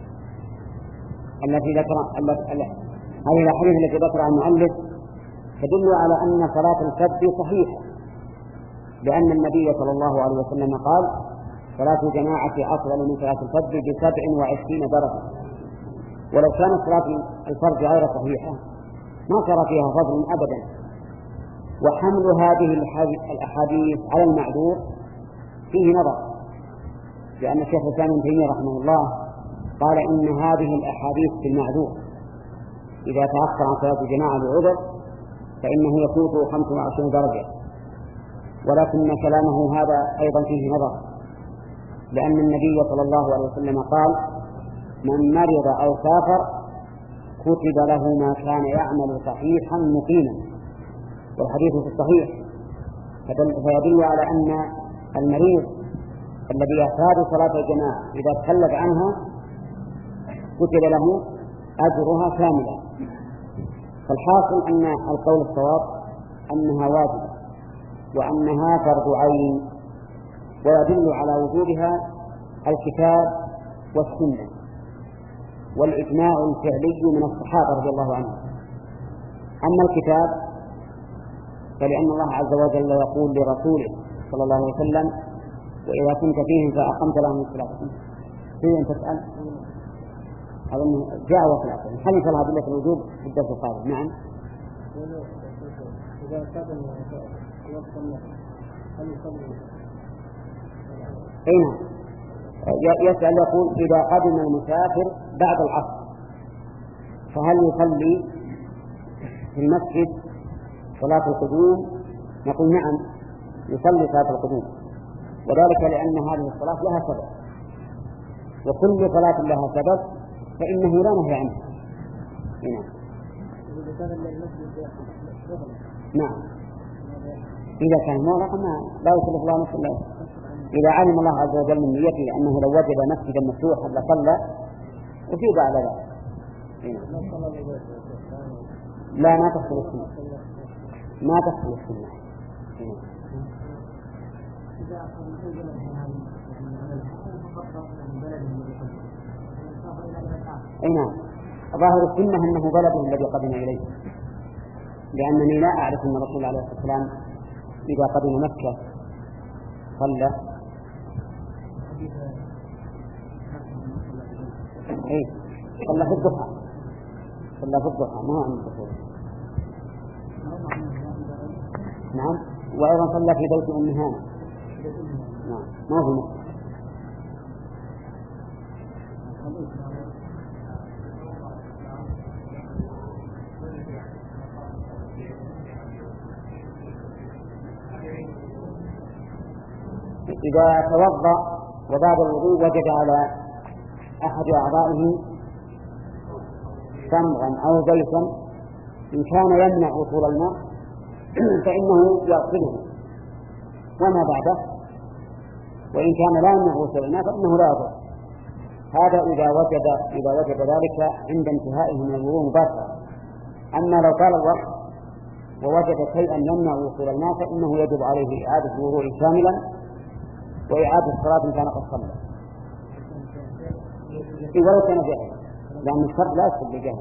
التي ذكر هذه الأحاديث التي ذكرها المؤلف تدل على أن صلاة الفرد صحيحة، لأن النبي صلى الله عليه وسلم قال: صلاة الجماعة أفضل من صلاة الفرد بسبع وعشرين درجة. ولو كانت صلاة الفرد غير صحيحة ما صار فيها فضل أبدا. وحمل هذه الأحاديث على المعذور فيه نظر، لأن الشيخ الإسلام ابن تيمية رحمه الله قال إن هذه الأحاديث في المعذور إذا تأخر عن صلاة الجماعة بعذر فإنه يفوت خمس وعشرين درجة. ولكن كلامه هذا أيضا فيه نظر، لأن النبي صلى الله عليه وسلم قال: من مرض أو سافر كتب له ما كان يعمل صحيحا مقيما، والحديث في الصحيح، فيدل على أن المريض الذي يعتاد صلاة الجماعة إذا تخلف عنها كتب له أجرها كاملا. فالحاصل أن القول الصواب أنها واجبة وأنها فرض عين، ويدل على وجوبها الكتاب والسنة والإجماع الفعلي من الصحابة رضي الله عنهم. أما الكتاب فلأن الله عز وجل يقول لرسوله صلى الله عليه وسلم: وإذا كنت فيهم فأقمت لهم الصلاة. في أن تسأل أظن جاء وصل أصلا هل يصلها بالله الوجوب في الدرس القادم؟ نعم. إذا كان أي نعم. يسأل يقول: إذا قدم المسافر بعد العصر فهل يصلي في المسجد صلاة القدوم؟ نقول: نعم، يصلي صلاة القدوم، وذلك لأن هذه الصلاة لها سبب، وكل صلاة لها سبب فإنه لا نهي عنها. نعم. إذا كان مغلقا لا يصلي الله نفس الله. إذا علم الله عز وجل من نيته أنه لو وجد مسجدا مفتوحا لصلى أجيب على ذلك. لا، ما تحصل السنة، ما تحصل السنة. أي نعم. ظاهر السنة أنه بلده الذي قدم إليه، لأنني لا أعرف أن الرسول عليه الصلاة والسلام إذا قدم مكة صلى. إيه، صلى في الضحى، صلى في الضحى، ما عن الدخول. نعم. وأيضا صلى في بيت أم هانة. نعم، ما هو مكة. إذا توضأ وبعد الوضوء وجد على أحد أعضائه صمغا أو زيتا، إن كان يمنع وصول الماء فإنه يغسله وما بعده، وإن كان لا يمنع وصول الماء فإنه لا يضر. هذا إذا وجد إذا وجد ذلك عند انتهائه من الوضوء مباشرة. أما لو طال الوقت ووجد شيئا يمنع وصول الماء فإنه يجب عليه إعادة الوضوء كاملا وإعادة الصلاة إن كان قد صلى، ولو كان جاهلا، لأن الشرط لا يصل بجهل.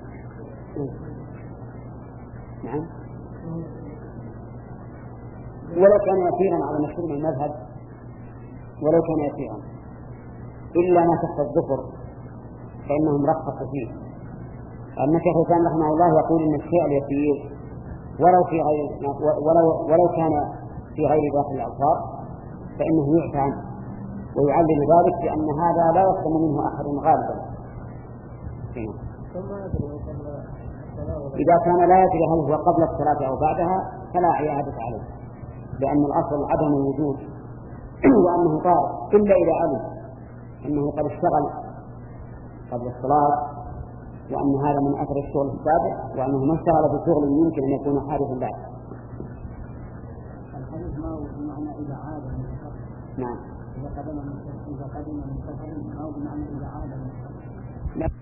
إذا ولو كان يسيرا على مشهور من المذهب، ولو كان يسيرا إلا ما تحت الظفر فإنهم رخصوا فيه. أما شيخ الإسلام رحمه الله يقول إن الشيء اليسير ولو في غير ولو ولو كان في غير داخل الأظفار فإنه يعفى عنه، ويعلل ذلك بأن هذا لا يسلم منه أحد غالبا. إذا كان لا يدري هل هو قبل الصلاة أو بعدها فلا إعادة عليه، لأن الأصل عدم الوجود وأنه طارئ، إلا إذا علم أنه قد اشتغل قبل الصلاة وأن هذا من أثر الشغل السابق، وأنه ما اشتغل بشغل يمكن أن يكون حادثا بعد. الحديث ما هو بمعنى إذا عاد من السفر. نعم. إذا قدم من إذا قدم من سفر أو بمعنى إذا عاد من السفر.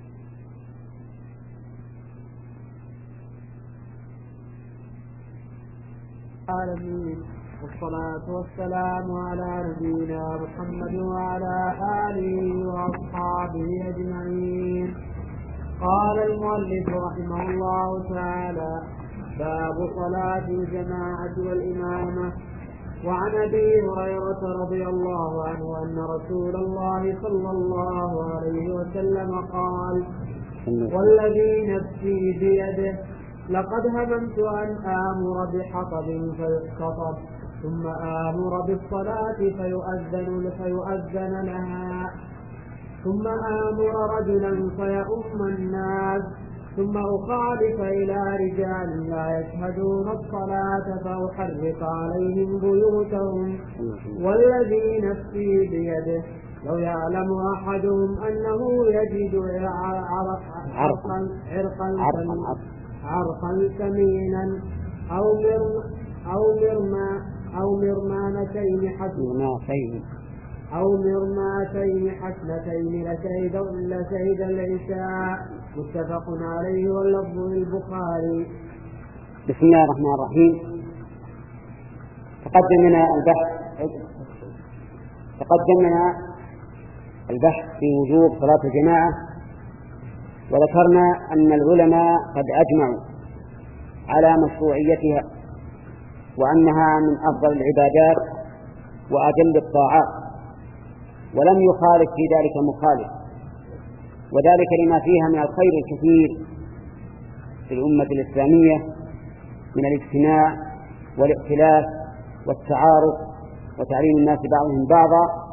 العالمين، والصلاة والسلام على نبينا محمد وعلى آله وأصحابه أجمعين. قال المؤلف رحمه الله تعالى: باب صلاة الجماعة والإمامة. وعن أبي هريرة رضي الله عنه أن رسول الله صلى الله عليه وسلم قال: والذي نفسي بيده لقد هممت أن آمر بحطب فيحتطب ثم آمر بالصلاة فيؤذن فيؤذن لها ثم آمر رجلا فيؤم الناس ثم أخالف إلى رجال لا يشهدون الصلاة فأحرق عليهم بيوتهم. والذي نفسي بيده لو يعلم أحدهم أنه يجد عرقا عرقا عرقا ثمينا أو مر أو مرما أو مرمانتين حسنتين أو مرماتين حسنتين لشهد لشهد العشاء. متفق عليه واللفظ للبخاري. بسم الله الرحمن الرحيم. تقدم لنا البحث تقدم لنا البحث في وجوب صلاة الجماعة، وذكرنا أن العلماء قد أجمعوا على مشروعيتها وأنها من أفضل العبادات وأجل الطاعات، ولم يخالف في ذلك مخالف، وذلك لما فيها من الخير الكثير في الأمة الإسلامية من الاجتماع والائتلاف والتعارف وتعليم الناس بعضهم بعضا،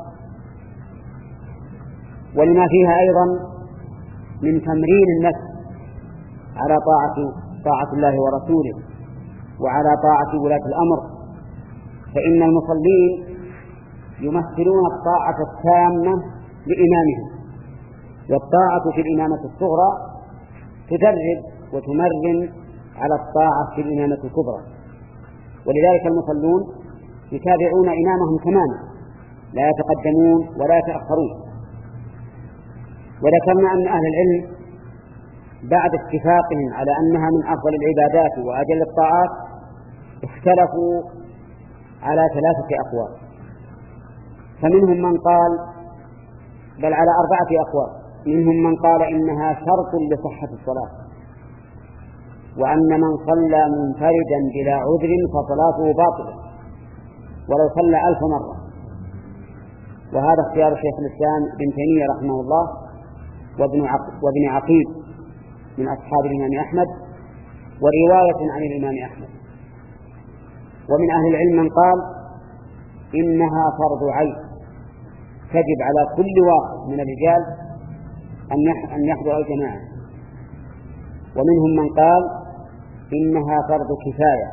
ولما فيها أيضا من تمرين النفس على طاعة طاعة الله ورسوله وعلى طاعة ولاة الأمر، فإن المصلين يمثلون الطاعة التامة لإمامهم، والطاعة في الإمامة الصغرى تدرب وتمرن على الطاعة في الإمامة الكبرى. ولذلك المصلون يتابعون إمامهم تماما، لا يتقدمون ولا يتأخرون. وذكرنا أن أهل العلم بعد اتفاقهم على أنها من أفضل العبادات وأجل الطاعات اختلفوا على ثلاثة أقوال، فمنهم من قال بل على أربعة أقوال. منهم من قال إنها شرط لصحة الصلاة، وأن من صلى منفردا بلا عذر فصلاته باطلة ولو صلى ألف مرة، وهذا اختيار شيخ الإسلام ابن تيمية رحمه الله وابن عقيل من أصحاب الإمام أحمد، ورواية عن الإمام أحمد. ومن أهل العلم من قال إنها فرض عين تجب على كل واحد من الرجال أن يحضر الجماعة. ومنهم من قال إنها فرض كفاية،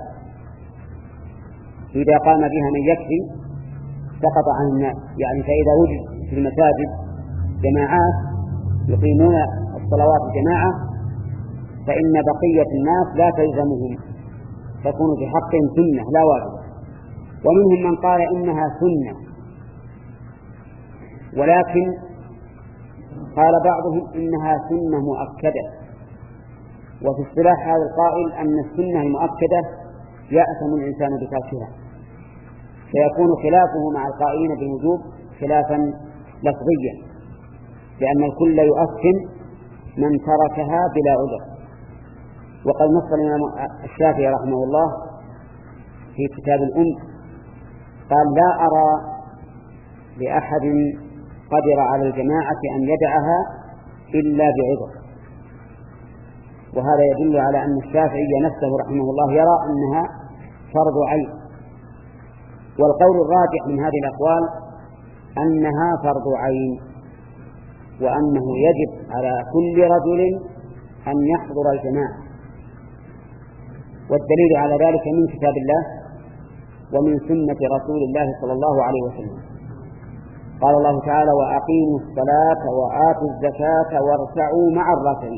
إذا قام بها من يكفي سقط عن الناس، يعني فإذا وجد في المساجد جماعات يقيمون الصلوات الجماعة فإن بقية الناس لا تلزمهم، تكون في حقهم سنة لا واجب. ومنهم من قال إنها سنة، ولكن قال بعضهم إنها سنة مؤكدة، وفي اصطلاح هذا القائل أن السنة المؤكدة يأثم الإنسان بتركها، فيكون خلافه مع القائلين بالوجوب خلافا لفظيا، لأن الكل يؤثم من تركها بلا عذر. وقد نص الإمام الشافعي رحمه الله في كتاب الأم قال لا أرى لأحد قدر على الجماعة أن يدعها إلا بعذر. وهذا يدل على أن الشافعي نفسه رحمه الله يرى أنها فرض عين. والقول الراجح من هذه الأقوال أنها فرض عين، وأنه يجب على كل رجل أن يحضر الجماعة. والدليل على ذلك من كتاب الله ومن سنة رسول الله صلى الله عليه وسلم. قال الله تعالى: وأقيموا الصلاة وآتوا الزكاة واركعوا مع الراكعين.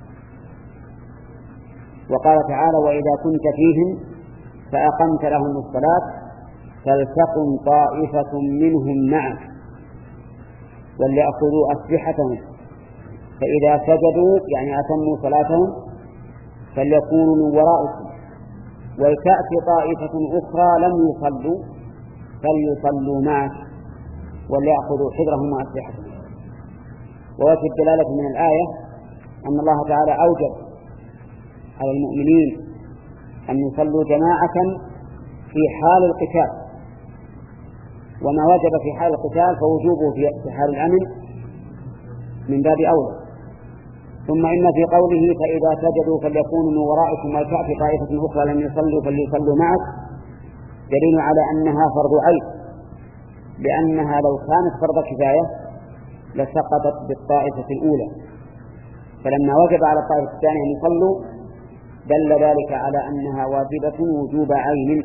وقال تعالى: وإذا كنت فيهم فأقمت لهم الصلاة فلتقم طائفة منهم معك وليأخذوا أسلحتهم فإذا سجدوا يعني أتموا صلاتهم فليكونوا من ورائكم ولتأتي طائفة أخرى لم يصلوا فليصلوا معك وليأخذوا حذرهم وأسلحتهم. ووجه الدلالة من الآية أن الله تعالى أوجب على المؤمنين أن يصلوا جماعة في حال القتال، وما وجب في حال القتال فوجوبه في حال الأمن من باب أولى. ثم إن في قوله فإذا سجدوا فليكونوا من ورائكم ولتأتي طائفة أخرى لم يصلوا فليصلوا معك دليل على أنها فرض عين، لأنها لو كانت فرض كفاية لسقطت بالطائفة الأولى، فلما وجب على الطائفة الثانية أن يصلوا دل ذلك على أنها واجبة وجوب عين.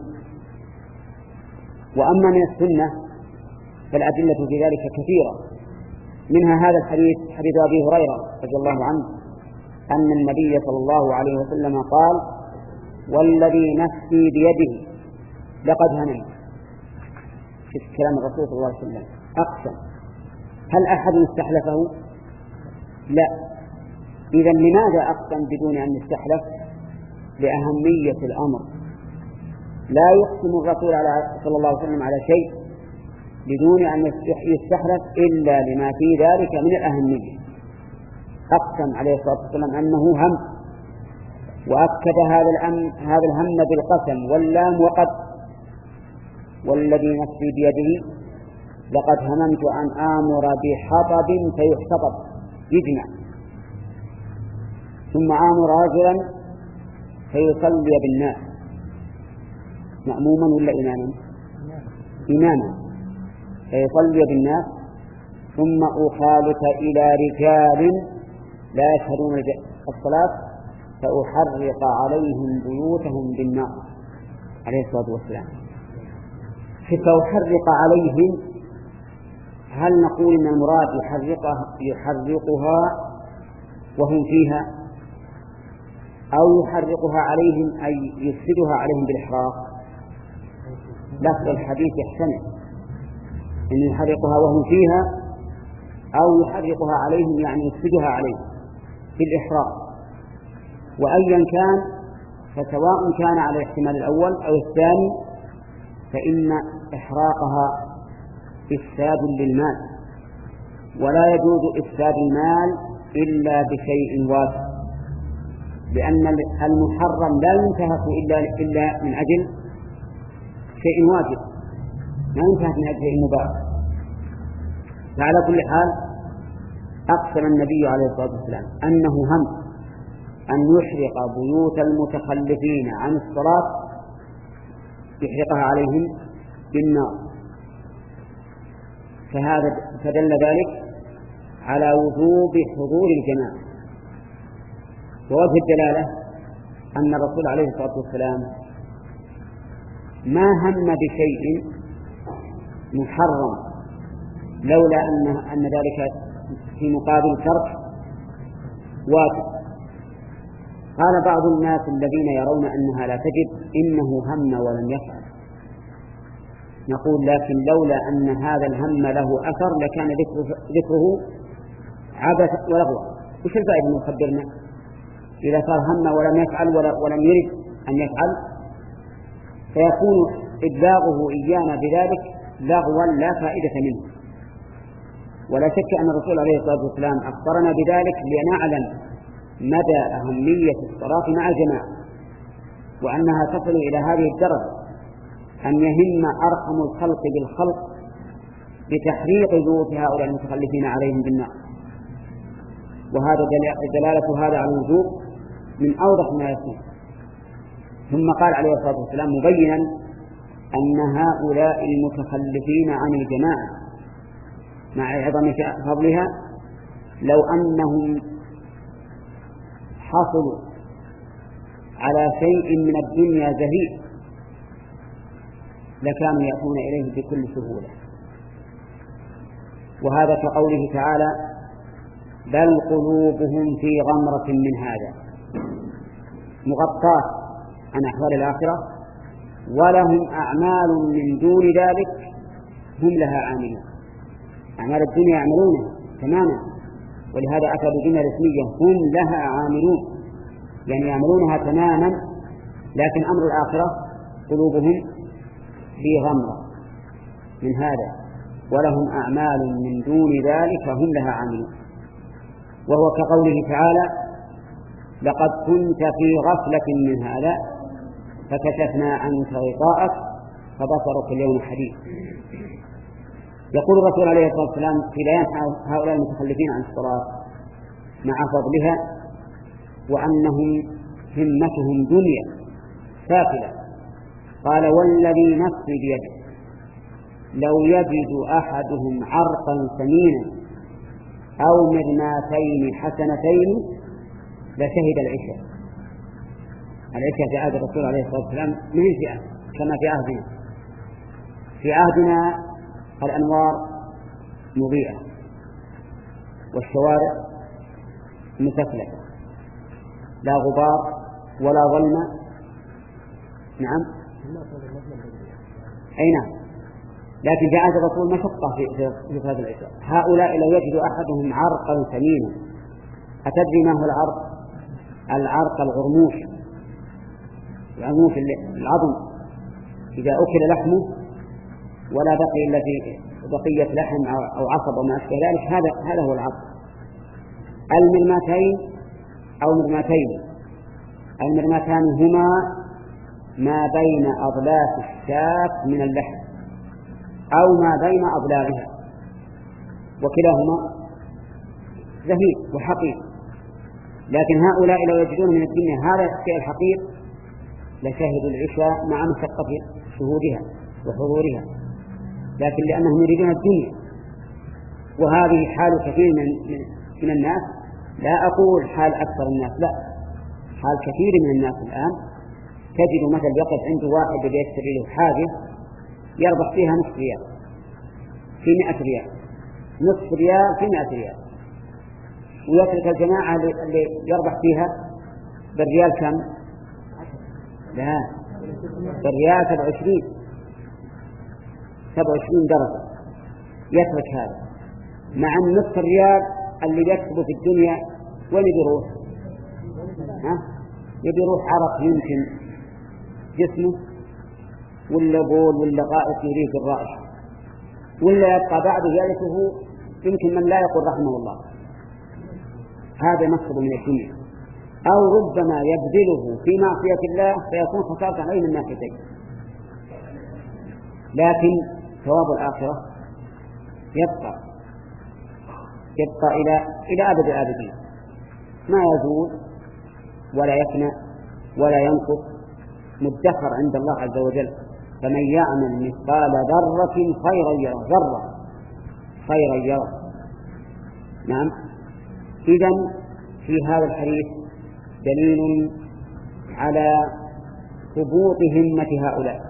وأما من السنة فالأدلة في ذلك كثيرة، منها هذا الحديث حديث أبي هريرة رضي الله عنه أن النبي صلى الله عليه وسلم قال: والذي نفسي بيده لقد هممت. في كلام الرسول صلى الله عليه وسلم أقسم. هل أحد استحلفه؟ لا. إذن لماذا أقسم بدون أن يستحلف؟ لأهمية الأمر. لا يقسم الرسول صلى الله عليه وسلم على شيء بدون أن يستحلف إلا لما في ذلك من الأهمية. أقسم عليه الصلاة والسلام أنه هم، وأكد هذا الأم هذا الهم بالقسم واللام وقد: والذي نفسي بيده لقد هممت أن آمر بحطب فيحتطب يجمع، ثم آمر رجلا فيصلي بالناس مأموما ولا إماما؟ إماما فيصلي بالناس، ثم أخالف إلى رجال لا يشهدون الصلاة فأحرق عليهم بيوتهم بالنار عليه الصلاة والسلام. فأحرق عليهم، هل نقول إن المراد يحرقها, يحرقها وهم فيها، أو يحرقها عليهم أي يفسدها عليهم بالإحراق؟ لفظ الحديث يحتمل أن يحرقها وهم فيها، أو يحرقها عليهم يعني يفسدها عليهم بالإحراق. وأيا كان فسواء كان على الاحتمال الأول أو الثاني فإن إحراقها إفساد للمال، ولا يجوز إفساد المال إلا بشيء واجب، لأن المحرم لا ينتهك إلا, إلا من أجل شيء واجب، ما ينتهك من أجل شيء مباح. فعلى كل حال أقسم النبي عليه الصلاة والسلام أنه هم أن يحرق بيوت المتخلفين عن الصلاة، يحرقها عليهم بالنار. فهذا فدل ذلك على وجوب حضور الجماعة. ووجه الدلالة أن الرسول عليه الصلاة والسلام ما هم بشيء محرم لولا أن, أن ذلك في مقابل ترك واجب. قال بعض الناس الذين يرون أنها لا تجب إنه هم ولم يفعل. نقول لكن لولا أن هذا الهم له أثر لكان ذكره, ذكره عبث ولغوا. وش الفائدة من يخبرنا إذا صار هم ولم يفعل ولم يرد أن يفعل؟ فيكون إبلاغه إيانا بذلك لغوا لا فائدة منه. ولا شك أن الرسول عليه الصلاة والسلام أخبرنا بذلك لنعلم مدى أهمية الصلاة مع الجماعة، وأنها تصل إلى هذه الدرجة أن يهم أرحم الخلق بالخلق بتحريق ذوق هؤلاء المتخلفين عليهم بالنار. وهذا دلالة هذا على الوجوب من أوضح ما يكون. ثم قال عليه الصلاة والسلام مبينا أن هؤلاء المتخلفين عن الجماعة مع عظم فضلها لو أنهم حصلوا على شيء من الدنيا زهيد لكانوا يأتون إليه بكل سهولة. وهذا كقوله تعالى بل قلوبهم في غمرة من هذا، مغطاة عن أحوال الآخرة، ولهم أعمال من دون ذلك هم لها عاملون. أعمال الدنيا يعملونها تماما، ولهذا أتى بجملة اسمية هم لها عاملون، يعني يعملونها تماما، لكن أمر الآخرة قلوبهم في غمرة من هذا ولهم أعمال من دون ذلك هم لها عاملون. وهو كقوله تعالى لقد كنت في غفلة من هذا فكشفنا عنك غطاءك فبصرك اليوم حديد. يقول الرسول عليه الصلاة والسلام في بيان هؤلاء المتخلفين عن الصلاة مع فضلها وأنهم همتهم دنيا سافلة، قال والذي نفسي بيده لو يجد أحدهم عرقا ثمينا أو مرماتين حسنتين لشهد العشاء. العشاء في عهد الرسول عليه الصلاة والسلام من فئة كما في عهدنا. في عهدنا الأنوار مضيئة والشوارع مسفلة لا غبار ولا ظلمة. نعم أي نعم، لكن في عهد الرسول مشقة في هذا العشاء. هؤلاء لو يجد أحدهم عرقا ثمينا، أتدري ما هو العرق؟ العرق الغرموش، الغرموش العظم إذا أكل لحمه ولا بقي إلا في بقية لحم أو عصب وما أشبه ذلك، هذا هذا هو العرق. المرماتين أو مرماتين، المرماتان هما ما بين أضلاف الشاة من اللحم أو ما بين أضلاعها، وكلاهما زهيد وحقير. لكن هؤلاء لو يجدون من الدنيا هذا الشيء الحقير لشاهدوا العشاء مع مشقة شهودها وحضورها، لكن لأنهم يريدون الدنيا. وهذه حال كثير من, من الناس، لا أقول حال أكثر الناس، لا، حال كثير من الناس الآن. تجد مثل يقف عنده واحد يشتري له حاجة يربح فيها نصف ريال في مئة ريال، نصف ريال في مئة ريال، ويترك الجماعة اللي يربح فيها بالريال كم؟ لا، بالريال سبع وعشرين سبع وعشرين درجة، يترك هذا مع النصف الريال اللي يكسبه في الدنيا. وين بيروح؟ ها؟ يبيروح عرق يمكن جسمه ولا بول ولا غائط يريد الرائحة، ولا يبقى بعده يرثه يمكن من لا يقول رحمه الله. هذا مقصد من الدنيا، أو ربما يبذله في معصية الله فيكون خسارة عليه من ناحيتين. لكن ثواب الآخرة يبقى يبقى إلى إلى أبد الآبدين، ما يزول ولا يفنى ولا ينقص، مدخر عند الله عز وجل. فمن يعمل مثقال ذرة خيرا يره، ذرة خيرا يره. نعم. إذن في هذا الحديث دليل على ثبوت همة هؤلاء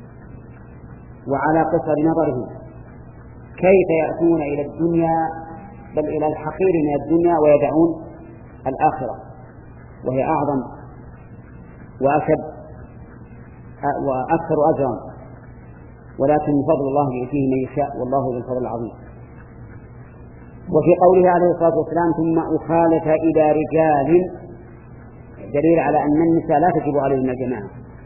وعلى قصر نظرهم كيف يأتون إلى الدنيا بل إلى الحقير من الدنيا ويدعون الآخرة وهي أعظم وأشد وأكثر أجرا، ولكن فضل الله يؤتيه من يشاء والله ذو الفضل العظيم. وفي قوله عليه الصلاة والسلام ثم أخالف إلى رجال دليل على أن النساء لا تجب عليهن الجماعة،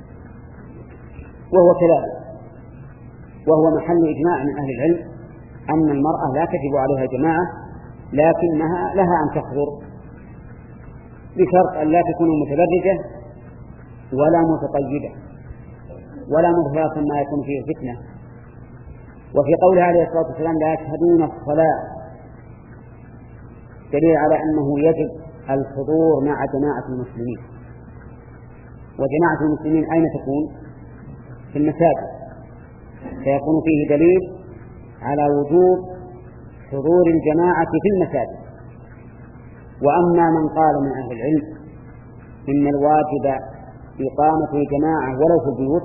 وهو كذلك، وهو محل إجماع من أهل العلم أن المرأة لا تجب عليها جماعة، لكنها لها أن تحضر بشرط أن لا تكون متبرجة ولا متطيبة، ولا مظهرة ما يكون فيه فتنة. وفي قوله عليه الصلاة والسلام لا يشهدون الصلاة دليل على أنه يجب الحضور مع جماعة المسلمين. وجماعة المسلمين أين تكون؟ في المساجد، فيكون فيه دليل على وجوب حضور الجماعة في المساجد. وأما من قال من أهل العلم إن الواجب إقامة الجماعة ولو في البيوت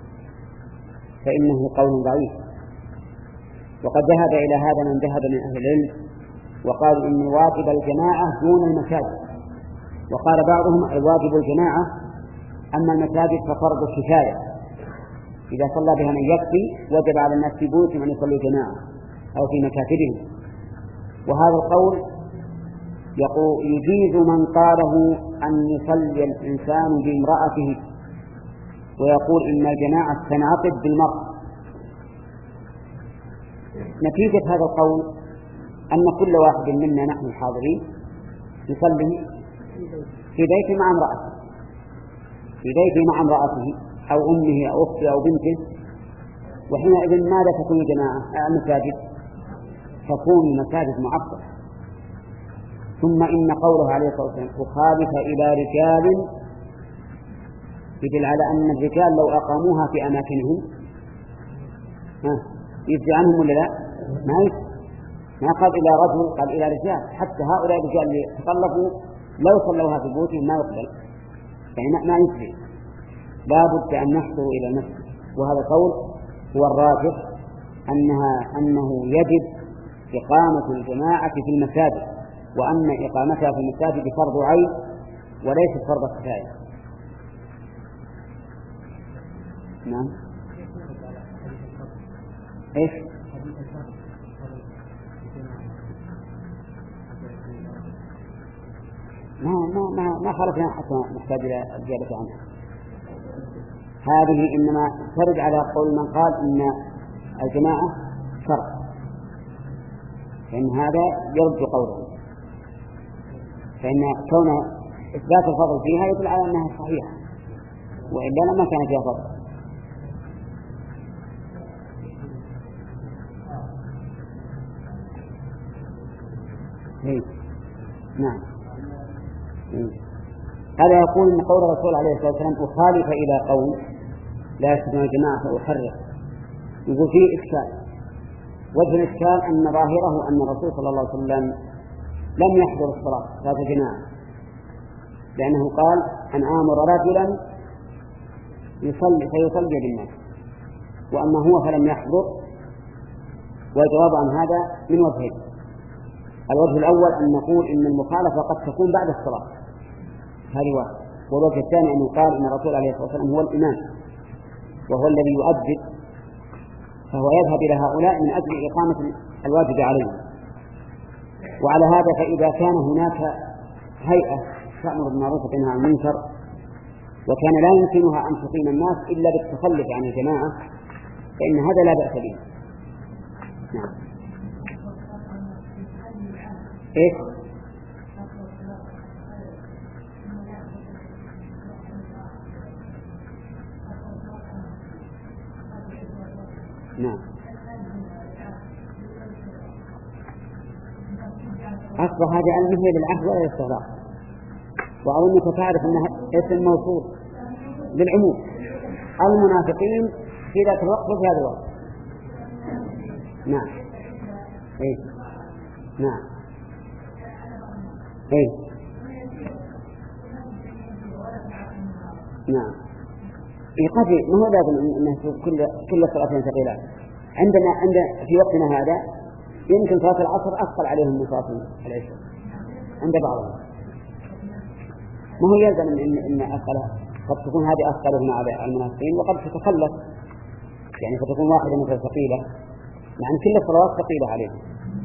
فإنه قول ضعيف، وقد ذهب إلى هذا من ذهب من أهل العلم وقال إن الواجب الجماعة دون المساجد، وقال بعضهم الواجب الجماعة، أما المساجد ففرض الكفاية، إذا صلى بها من يكفي وجب على الناس في بيوتهم أن يصلوا جماعة أو في مكاتبهم. وهذا القول يقول يجيز من قاله أن يصلي الإنسان بامرأته، ويقول إن الجماعة تنعقد بالمرأة. نتيجة هذا القول أن كل واحد منا نحن الحاضرين يصلي في بيته مع امرأته، في بيته مع امرأته أو أمه أو أخته أو بنته. وحينئذ ماذا تكون الجماعة؟ المساجد تكون مساجد معقدة. ثم إن قوله عليه الصلاة والسلام تخالف إلى رجال يدل على أن الرجال لو أقاموها في أماكنهم يجزي عنهم ولا لا؟ ما يجزي. ما قال إلى رجل، قال إلى رجال. حتى هؤلاء الرجال اللي تطلقوا لو صلوها في بيوتهم ما يقبل، يعني ما يجزي، لا بد أن نحضر إلى المسجد. وهذا القول هو الراجح، أنها أنه يجب إقامة الجماعة في المساجد، وأن إقامتها في المساجد فرض عين وليس فرض كفاية. نعم. إيش؟ ما ما ما ما خرجنا حتى نحتاج إلى الإجابة عنها. هذه إنما ترد على قول من قال إن الجماعة شرط، فإن هذا يرد قوله، فإن كون إثبات الفضل فيها يدل على أنها صحيحة، وإلا لما كان فيها فضل. هي. نعم. هذا يقول إن قول الرسول عليه الصلاة والسلام أخالف إلى قول لا يشهدون الجماعة فأحرق، يقول فيه إشكال. وجه الإشكال أن ظاهره أن الرسول صلى الله عليه وسلم لم يحضر الصلاة ذات جماعة، لأنه قال أن آمر رجلا يصلي فيصلي بالناس، وأما هو فلم يحضر. والجواب عن هذا من وجهين: الوجه الأول أن نقول إن المخالفة قد تكون بعد الصلاة، هذه واحد. والوجه الثاني أن يقال إن الرسول عليه الصلاة والسلام هو الإمام وهو الذي يؤدب، فهو يذهب إلى هؤلاء من أجل إقامة الواجب عليهم. وعلى هذا فإذا كان هناك هيئة تأمر بالمعروف وتنهى عن المنكر وكان لا يمكنها أن تقيم الناس إلا بالتخلف عن الجماعة فإن هذا لا بأس به. نعم. إيه؟ نعم. أصبح هذا المثل بالعهد ولا الاستغراق، وأظنك تعرف أنها اسم موصول للعموم، المنافقين في ذات الوقت وفي هذا الوقت. نعم. إيه؟ نعم. إيه؟ نعم. قد ما هو لازم أن كل كل الصلاتين ثقيلات. عندنا عند في وقتنا هذا يمكن صلاة العصر أثقل عليهم من صلاة العشاء عند بعضهم. ما هو يلزم إن إن أثقل، قد تكون هذه أثقل هنا على المنافقين وقد تتخلف، يعني قد تكون واحدة مثل ثقيلة، يعني كل الصلوات ثقيلة عليهم.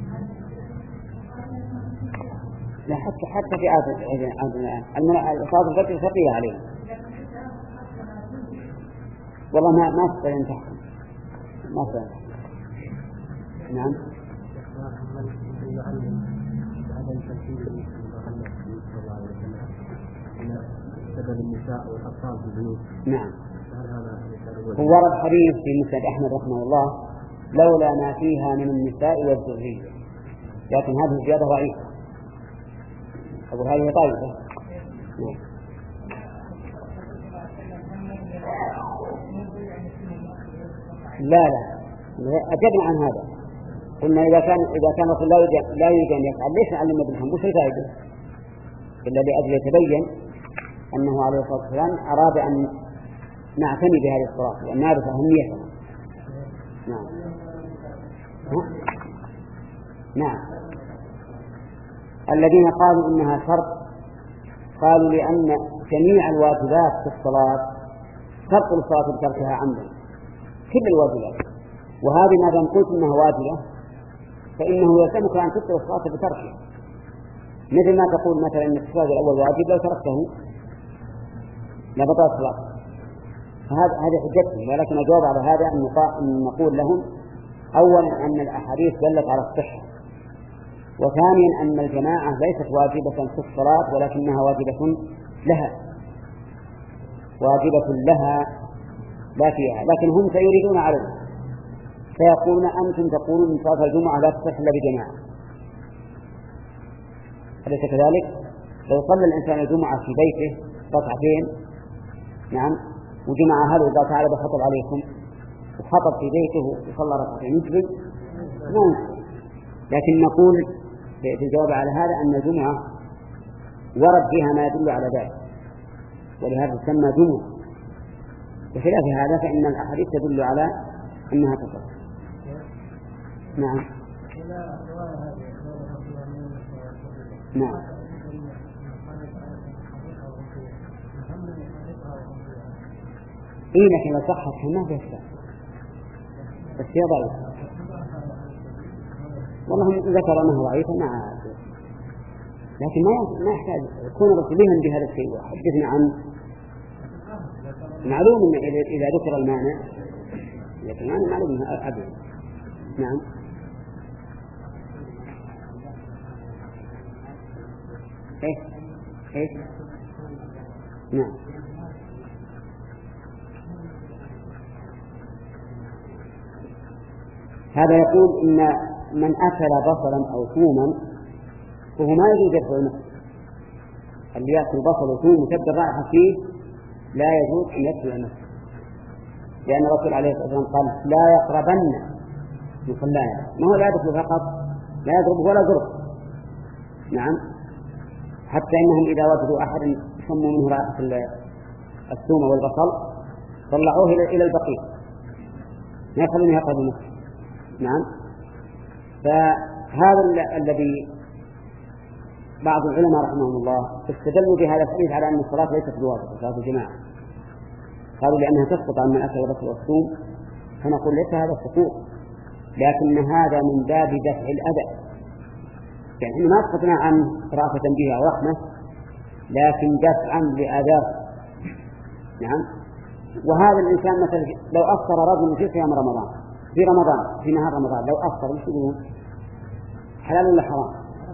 لا حتى حتى في عادنا صلاة الفجر ثقيلة عليهم. والله ما ما استطيع أن تحكم، ما استطيع. نعم. سبب النساء والأطفال في البيوت. نعم. هو ورد حديث في مسند أحمد رحمه الله لولا ما فيها من النساء والذرية، لكن هذه الزيادة ضعيفة. أقول هذه طائفة. لا لا أجبنا عن هذا، قلنا إذا كان إذا كان الرسول لا يريد أن يفعل ليس علم بالهم وش فائدة؟ إلا لأجل يتبين أنه عليه الصلاة والسلام أراد أن نعتني بهذه الصلاة وأن نعرف أهميتها. نعم. نعم. الذين قالوا إنها شرط قالوا لأن جميع الواجبات في الصلاة شرط الصلاة بتركها عمدا، كل الواجبات، وهذه ما دام قلت إنها واجبة فإنه يلزمك أن تترك الصلاة بتركها، مثل ما تقول مثلا إن الصلاة الأول واجب لو تركته لبطلت الصلاة. فهذا هذه حجتهم، ولكن الجواب على هذا أن نقول لهم أولا أن الأحاديث دلت على الصحة، وثانيا أن الجماعة ليست واجبة في الصلاة ولكنها واجبة لها، واجبة لها لا فيها، لكن هم سيريدون عليها فيقولون أنتم تقولون من صلاة الجمعة لا تصح إلا بجماعة، أليس كذلك؟ لو صلى الإنسان الجمعة في بيته ركعتين نعم وجمع هذا وقال تعالى بخطب عليكم وخطب في بيته وصلى ركعتين يجب نعم. لكن نقول في الجواب على هذا أن الجمعة ورد فيها ما يدل على ذلك، ولهذا تسمى جمعة، بخلاف هذا فإن الأحاديث تدل على أنها تصح. نعم. نعم. إيه لكن لو صحت ما بيشتغل بس هي ضعيفة. والله ذكر أنه ضعيفة مع لكن ما ما يحتاج يكون رسولهم بهذا الشيء وحدثنا عن معلوم إن إذا ذكر المانع لكن المانع معلوم أبدا. نعم. إيه إيه نعم. هذا يقول إن من أكل بصلا أو ثوما فهو ما يجوز يدخل المسجد، اللي يأكل بصل وثوم وتبدأ الرائحة فيه لا يجوز أن يدخل المسجد، لأن الرسول عليه الصلاة والسلام قال لا يقربن مصلانا، ما هو لا يدخل فقط لا يضرب ولا ضرب. نعم. حتى إنهم إذا وجدوا أحدا يسموا منه رائحة الثوم والبصل طلعوه إلى البقيع ما يخلونه يقرب المسجد. نعم. فهذا الذي بعض العلماء رحمهم الله استدلوا بهذا الحديث على أن الصلاة ليست بواجبة صلاة الجماعة، قالوا لأنها تسقط عن من أكل البصل والثوم، فنقول ليس هذا سقوط، لكن هذا من باب دفع الأذى، يعني ما سقطنا عن رأفة به أو رحمة لكن دفعا لأذى. نعم. وهذا الإنسان مثلا لو أفطر رجل في صيام رمضان في رمضان في نهار رمضان لو أفطر وش يقولون حلال ولا حرام؟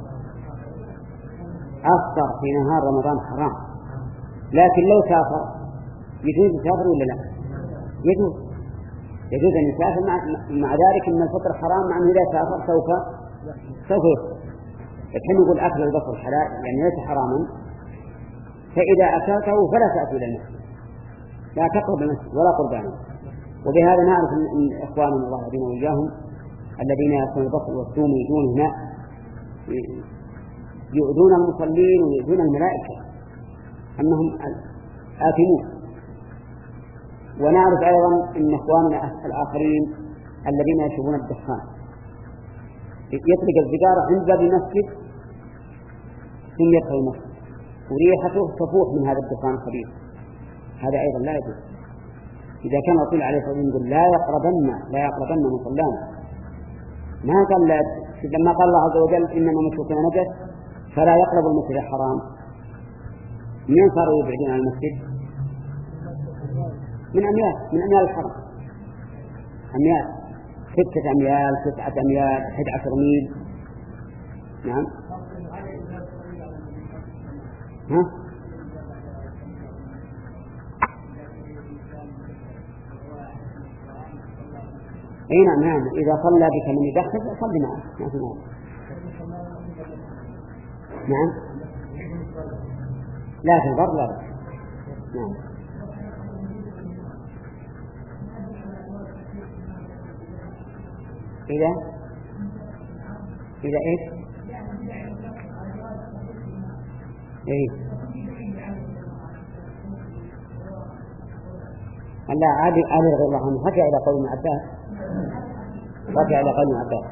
أفطر في نهار رمضان حرام، لكن لو سافر يجوز يسافر ولا لا؟ يجوز يجوز أن يسافر مع, مع ذلك أن الفطر حرام، مع أنه إذا سافر سوف سوف يفطر. لكن نقول أكل البصل حلال يعني ليس حراما، فإذا أكلته فلا تأتي إلى المسجد، لا تقرب المسجد ولا قربانه. وبهذا نعرف أن إخواننا الله يهدينا وإياهم الذين يأكلون البصل والثوم يؤذون هنا يؤذون المصلين ويؤذون الملائكة أنهم آثمون. ونعرف أيضا أن إخواننا الآخرين الذين يشربون الدخان يطلق السيجارة عند باب المسجد ثم يدخل المسجد وريحته تفوح من هذا الدخان الخبيث، هذا أيضا لا يجوز. إذا كان الرسول عليه الصلاة والسلام يقول لا يقربن لا يقربن مصلانا، ما قال لما قال الله عز وجل إنما مشركون نجس فلا يقرب المسجد الحرام، من صاروا يبعدون عن المسجد؟ من أميال من أميال الحرم، أميال ستة أميال تسعة أميال أحد عشر ميل. نعم. ها؟ أي نعم نعم إذا صلى بك من يدخل صلي معه ما في مانع. نعم لا تنظر لا نعم. إذا إذا إيش إيه لا عادي عادي رضي الله عنه رجع إلى قول ابن عباس رجع إلى قول ابن عباس.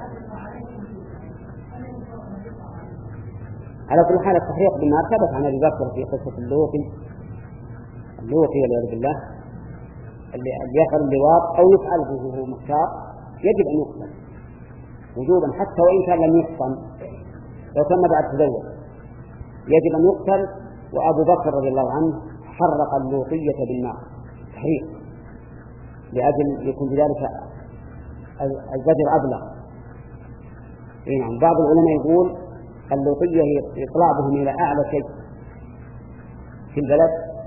على كل حال التحريق بالنار ثبت عن أبي بكر في قصة اللوطي اللوطي والعياذ بالله اللي يفعل اللواط أو يفعل وهو مختار يجب أن يقتل وجوبا حتى وإن كان لم يحصن لو كان بعد تزوج يجب أن يقتل. وأبو بكر رضي الله عنه حرق اللوطية بالنار تحريق لأجل يكون بذلك الزجر أبلغ. يعني بعض العلماء يقول اللوطية هي إطلاع بهم إلى أعلى شيء في البلد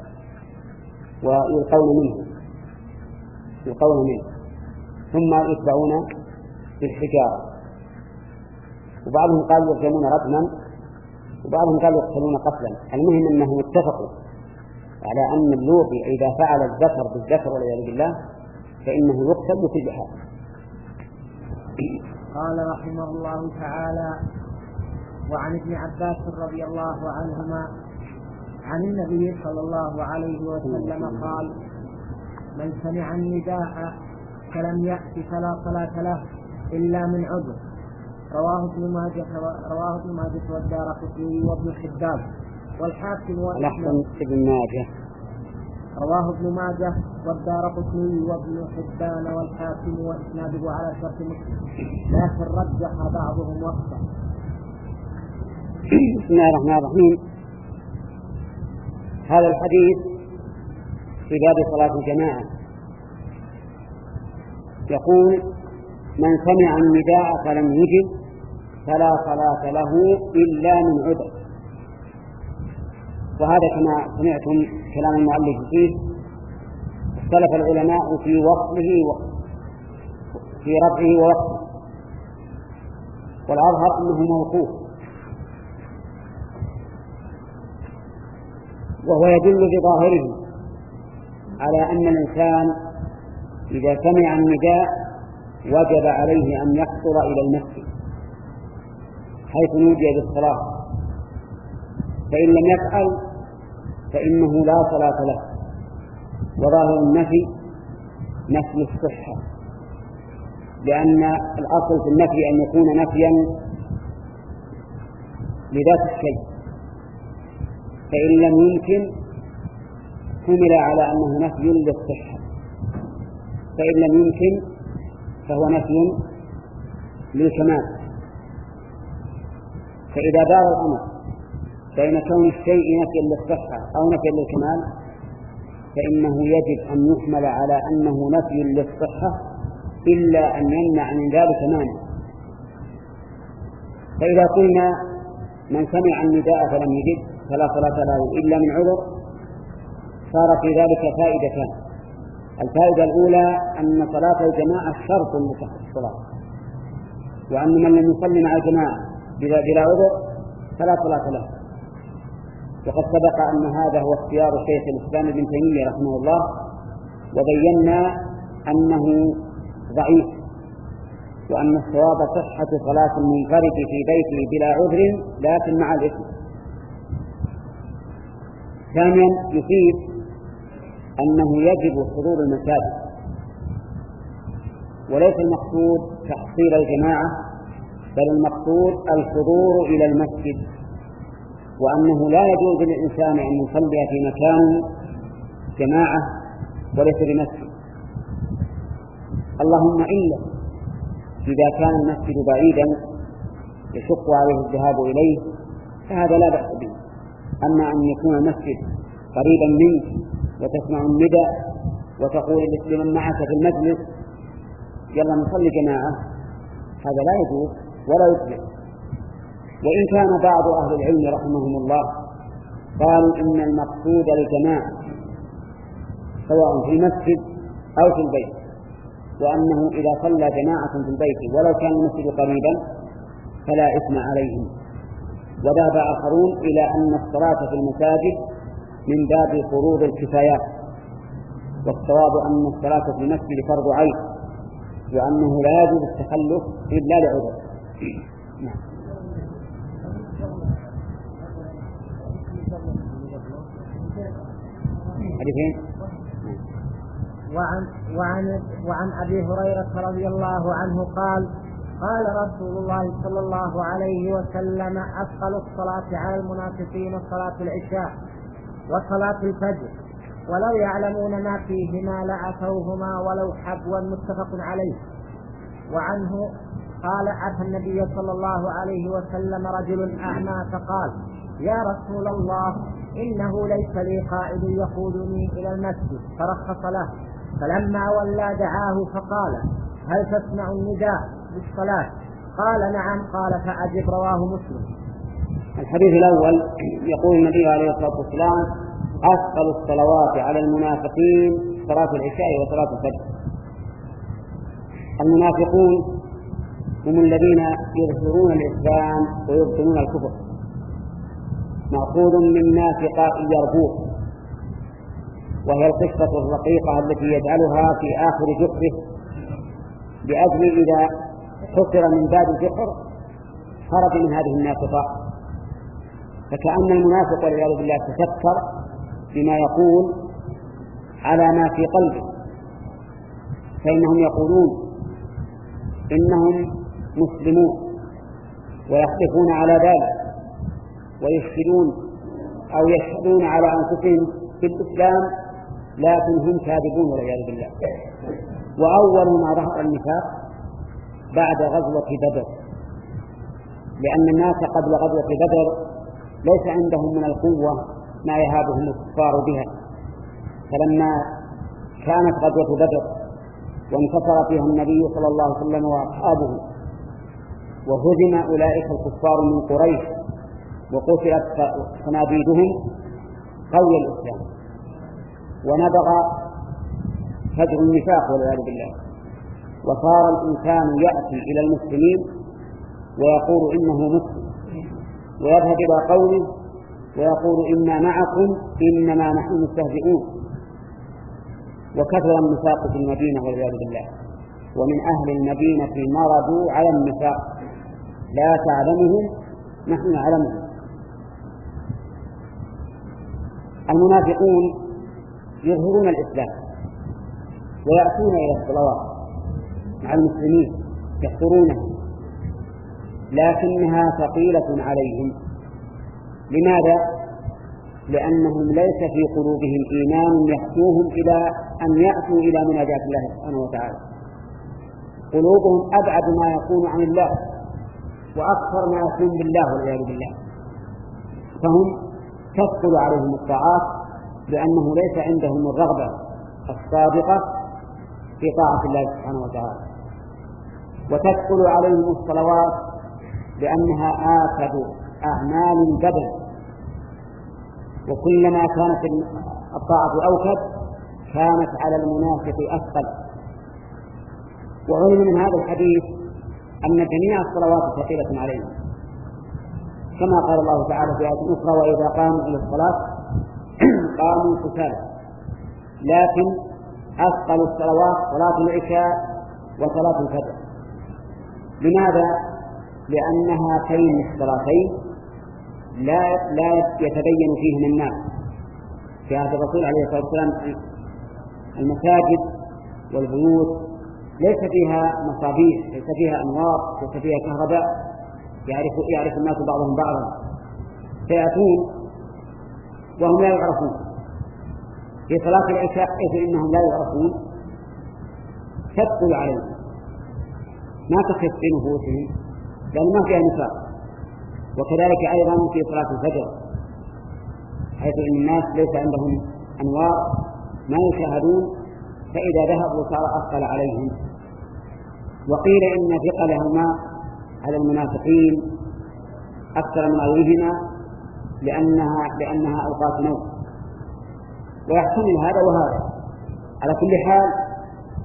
ويلقون منه يلقون منه ثم يتبعون بالحجارة. وبعضهم قالوا يرجمون رجما وبعضهم قالوا يقتلون قتلا. المهم أنهم اتفقوا على أن اللوطي إذا فعل الذكر بالذكر والعياذ بالله فإنه يقتل بكل حال. قال رحمه الله تعالى: وعن ابن عباس رضي الله عنهما عن النبي صلى الله عليه وسلم قال: من سمع النداء فلم يأت فلا صلاة له إلا من عذر. رواه ابن ماجه رواه ابن ماجه والدارقطني وابن حبان والحاكم والحاكم ابن ماجه رواه ابن ماجه والدارقطني وابن حبان والحاكم وإسناده على شرط مسلم لكن رجح بعضهم وقته. بسم الله الرحمن الرحيم. هذا الحديث في باب صلاة الجماعة يقول: من سمع النداء فلم يجب فلا صلاة له إلا من عذر. وهذا كما سمعتم كلام المؤلف فيه اختلف العلماء في وصله في رفعه ووقفه، والأظهر أنه موقوف، وهو يدل بظاهره على أن الإنسان إذا سمع النداء وجب عليه أن يقصر إلى المسجد حيث نودي بالصلاة، فإن لم يفعل فإنه لا صلاة له. وظاهر النفي نفي الصحة، لأن الأصل في النفي أن يكون نفيا لذات الشيء، فإن لم يمكن حمل على أنه نفي للصحة، فإن لم يمكن فهو نفي للكمال. فإذا دار الأمر بين كون الشيء نفيا للصحة أو نفيا للكمال فإنه يجب أن يحمل على أنه نفي للصحة إلا أن يمنع من ذلك مانع. فإذا قلنا من سمع النداء فلم يجب فلا صلاة له إلا من عذر صار في ذلك فائدتان. الفائدة الأولى أن صلاة الجماعة شرط لصحة الصلاة، وأن من لم يصلي مع الجماعة بلا عذر فلا صلاة له. وقد سبق أن هذا هو اختيار شيخ الإسلام ابن تيمية رحمه الله، وبينا أنه ضعيف، وأن الصواب صحة صلاة المنفرد في بيته بلا عذر لكن مع الإثم. ثانيا يفيد أنه يجب حضور المساجد، وليس المقصود تحصيل الجماعة بل المقصود الحضور إلى المسجد، وأنه لا يجوز للإنسان أن يصلي في مكان جماعة وليس بمسجد، اللهم إلا إذا كان المسجد بعيدا يشق عليه الذهاب إليه فهذا لا بأس به. أما أن يكون المسجد قريبا منك وتسمع النداء وتقول لمن معك في المجلس يلا نصلي جماعة، هذا لا يجوز ولا يجوز. وإن كان بعض أهل العلم رحمهم الله قالوا إن المقصود الجماعة سواء في المسجد أو في البيت، وأنه إذا صلى جماعة في البيت ولو كان المسجد قريبا فلا إثم عليهم. وذهب آخرون إلى أن الصلاة في المساجد من باب فروض الكفايات، والصواب أن الصلاة في المسجد فرض عين، وأنه لا يجوز التخلف إلا لعذر. حديثين. وعن وعن وعن أبي هريرة رضي الله عنه قال: قال رسول الله صلى الله عليه وسلم: أثقل الصلاة على المنافقين صلاة العشاء وصلاة الفجر، ولو يعلمون ما فيهما لأتوهما ولو حبوا، متفق عليه. وعنه قال: أتى النبي صلى الله عليه وسلم رجل أعمى فقال: يا رسول الله، إنه ليس لي قائد يقودني إلى المسجد، فرخص له. فلما ولى دعاه فقال: هل تسمع النداء بالصلاة؟ قال: نعم. قال: فأجب. رواه مسلم. الحديث الأول يقول النبي عليه الصلاة والسلام: أثقل الصلوات على المنافقين صلاة العشاء وصلاة الفجر. المنافقون هم الذين يظهرون الإسلام ويبطنون الكفر، مأخوذ من نافق يربوه، وهي القشة الرقيقة التي يجعلها في آخر جحره لأجل إذا حفر من باب الجحر خرج من هذه النافقة. فكأن المنافق والعياذ بالله تفكر بما يقول على ما في قلبه، فإنهم يقولون إنهم مسلمون ويحلفون على ذلك ويشهدون أو يشهدون على أنفسهم في الإسلام، لكن هم كاذبون والعياذ بالله. وأول ما ظهر النفاق بعد غزوة بدر، لأن الناس قبل غزوة بدر ليس عندهم من القوة ما يهابهم الكفار بها، فلما كانت غزوة بدر وانتصر فيها النبي صلى الله عليه وسلم وأصحابه وهزم أولئك الكفار من قريش وقتلت صناديدهم، قوي الإسلام ونبغ فجر النفاق والعياذ بالله، وصار الإنسان يأتي إلى المسلمين ويقول إنه مسلم، ويذهب إلى قوله ويقول إنا معكم إنما نحن مستهزئون. وكثر النفاق في المدينة والعياذ بالله، ومن أهل المدينة مرضوا على النفاق لا تعلمهم نحن نعلمهم. المنافقون يظهرون الإسلام ويأتون إلى الصلوات مع المسلمين يحضرونها، لكنها ثقيلة عليهم. لماذا؟ لأنهم ليس في قلوبهم إيمان يحثوهم إلى أن يأتوا إلى مناجاة الله سبحانه وتعالى. قلوبهم أبعد ما يكون عن الله وأكثر ما يكون بالله والعياذ بالله، فهم تثقل عليهم الطاعات لأنه ليس عندهم الرغبة الصادقة في طاعة الله سبحانه وتعالى. وتثقل عليهم الصلوات لأنها آكد أعمال البدن، وكلما كانت الطاعة أوكد كانت على المنافق أثقل. وعلم من هذا الحديث أن جميع الصلوات ثقيلة عليهم، كما قال الله تعالى في آية أخرى: وإذا قاموا إلى الصلاة قاموا كسالى. لكن أثقل الصلوات صلاة العشاء وصلاة الفجر. لماذا؟ لأن هاتين الصلاتين لا لا يتبين فيهما الناس. في عهد الرسول عليه الصلاة والسلام المساجد والبيوت ليس فيها مصابيح، ليس فيها أنوار، ليس فيها كهرباء يعرف يعرف الناس بعضهم بعضا، فيأتون وهم لا يعرفون. في صلاة العشاء حيث إنهم لا يعرفون تدخل عليهم، ما تخف في نفوسهم لأن ما فيها نفاق. وكذلك أيضا في صلاة الفجر حيث إن الناس ليس عندهم أنوار ما يشاهدون، فإذا ذهبوا صار أثقل عليهم. وقيل إن ثقلهما على المنافقين أكثر من غيرهما لأنها لأنها أوقات نوم، ويحتمل هذا وهذا. على كل حال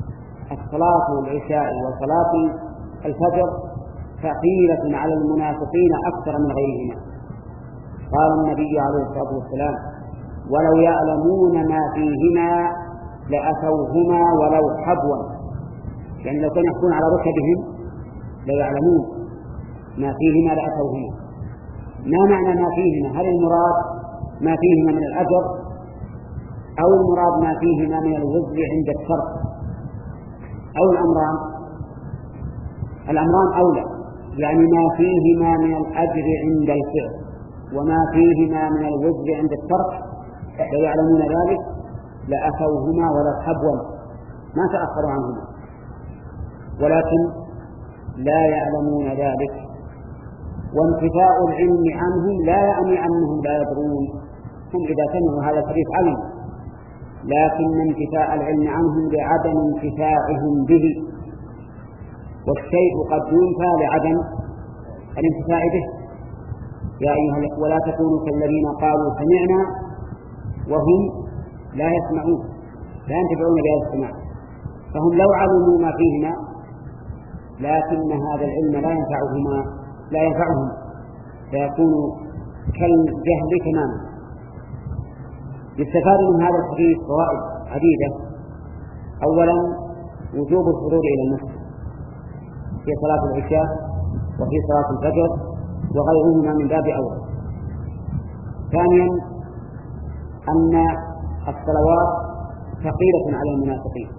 الصلاة العشاء وصلاة الفجر ثقيلة على المنافقين أكثر من غيرهما. قال النبي عليه الصلاة والسلام: ولو يعلمون ما فيهما لأتوهما ولو حبوا. يعني لو كانوا يحكون على ركبهم ليعلمون ما فيهما لأتوهما. ما معنى ما فيهما؟ هل المراد ما فيهما من الأجر أو المراد ما فيهما من الوزر عند الترك أو الأمران؟ الأمران أولى، يعني ما فيهما من الأجر عند الفعل وما فيهما من الوزر عند الترك لو يعلمون ذلك لأتوهما ولو حبوا ما تأخروا عنهما، ولكن لا يعلمون ذلك. وانتفاء العلم عنهم لا يعني أنهم لا يدرون، هم إذا سمعوا هذا الحديث علموا، لكن انتفاء العلم عنهم لعدم انتفاعهم به، والشيء قد ينفى لعدم الانتفاع به. يا أيها الأخوة ولا تكونوا كالذين قالوا سمعنا وهم لا يسمعون، لا ينتفعون بهذا السماع. فهم لو علموا ما فيهما لكن هذا العلم لا ينفعهما لا ينفعهم فيكون كالجهل تماما. يستفاد من هذا الحديث فوائد عديدة. أولا وجوب الحضور إلى المسجد في صلاة العشاء وفي صلاة الفجر وغيرهما من باب أول. ثانيا أن الصلوات ثقيلة على المنافقين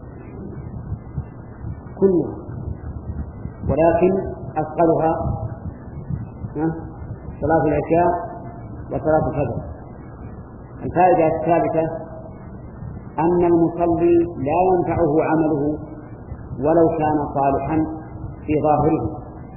كلها، ولكن أثقلها صلاة العشاء وصلاة الفجر. الفائدة الثالثة أن المصلي لا ينفعه عمله ولو كان صالحا في ظاهره.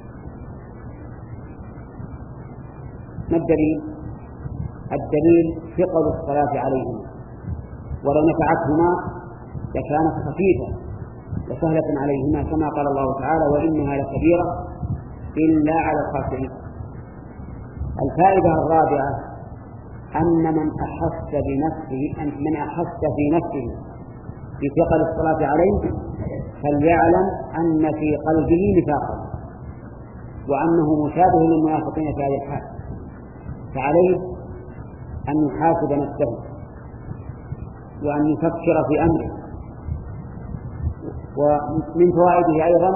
ما الدليل؟ الدليل ثقل الصلاة عليهما، ولو نفعتهما لكانت خفيفة وسهلة عليهما، كما قال الله تعالى: وإنها لكبيرة إلا على الخاشعين. الفائدة الرابعة أن من أحس بنفسه أن من أحس في نفسه بثقل الصلاة عليه فليعلم أن في قلبه نفاقا وأنه مشابه للمنافقين في هذه الحال، فعليه أن يحاسب نفسه وأن يفكر في أمره. ومن فوائده أيضا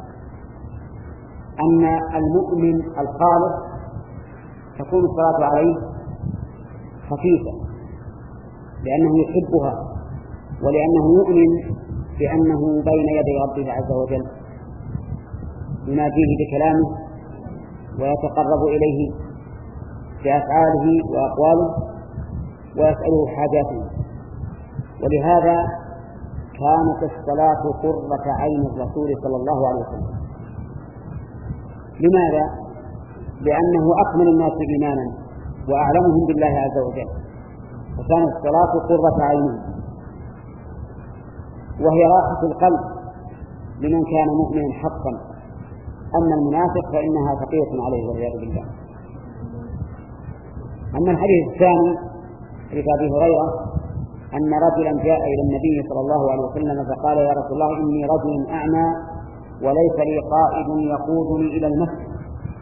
أن المؤمن الخالص تكون الصلاة عليه خفيفة لأنه يحبها ولأنه يؤمن بأنه بين يدي ربه عز وجل يناديه بكلامه ويتقرب إليه بأفعاله وأقواله ويسأله حاجاته. ولهذا كانت الصلاة قرة عين الرسول صلى الله عليه وسلم. لماذا؟ لأنه أكمل الناس إيمانا وأعلمهم بالله عز وجل، فكانت الصلاة قرة عينه، وهي راحة القلب لمن كان مؤمنا حقا. أما المنافق فإنها ثقيلة عليه والعياذ بالله. أما الحديث الثاني حديث أبي هريرة أن رجلا جاء إلى النبي صلى الله عليه وسلم فقال: يا رسول الله إني رجل أعمى وليس لي قائد يقودني إلى المسجد،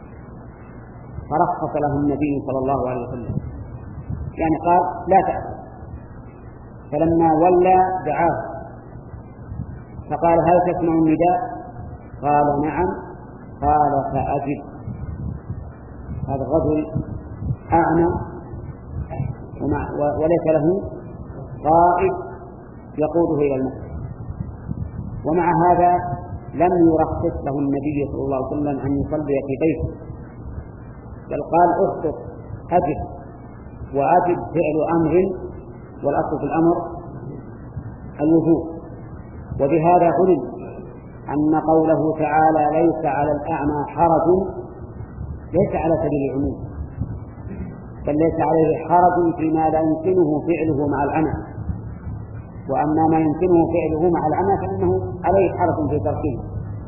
فرخص له النبي صلى الله عليه وسلم، يعني قال: لا تأتي. فلما ولى دعاه فقال: هل تسمع النداء؟ قال: نعم. قال: فأجب. هذا الرجل أعمى وليس له قائد يقوده إلى المسجد، ومع هذا لم يرخص له النبي صلى الله عليه وسلم أن يصلي في بيته، بل قال: اخطب أجب. وأجب فعل أمر، والأصل في الأمر الوجوب. وبهذا علم أن قوله تعالى: ليس على الأعمى حرج ليس على سبيل العموم، بل ليس عليه حرج فيما لا يمكنه فعله مع العمى، وأما ما يمكنه فعله مع العمى فإنه عليه حرج في تركه.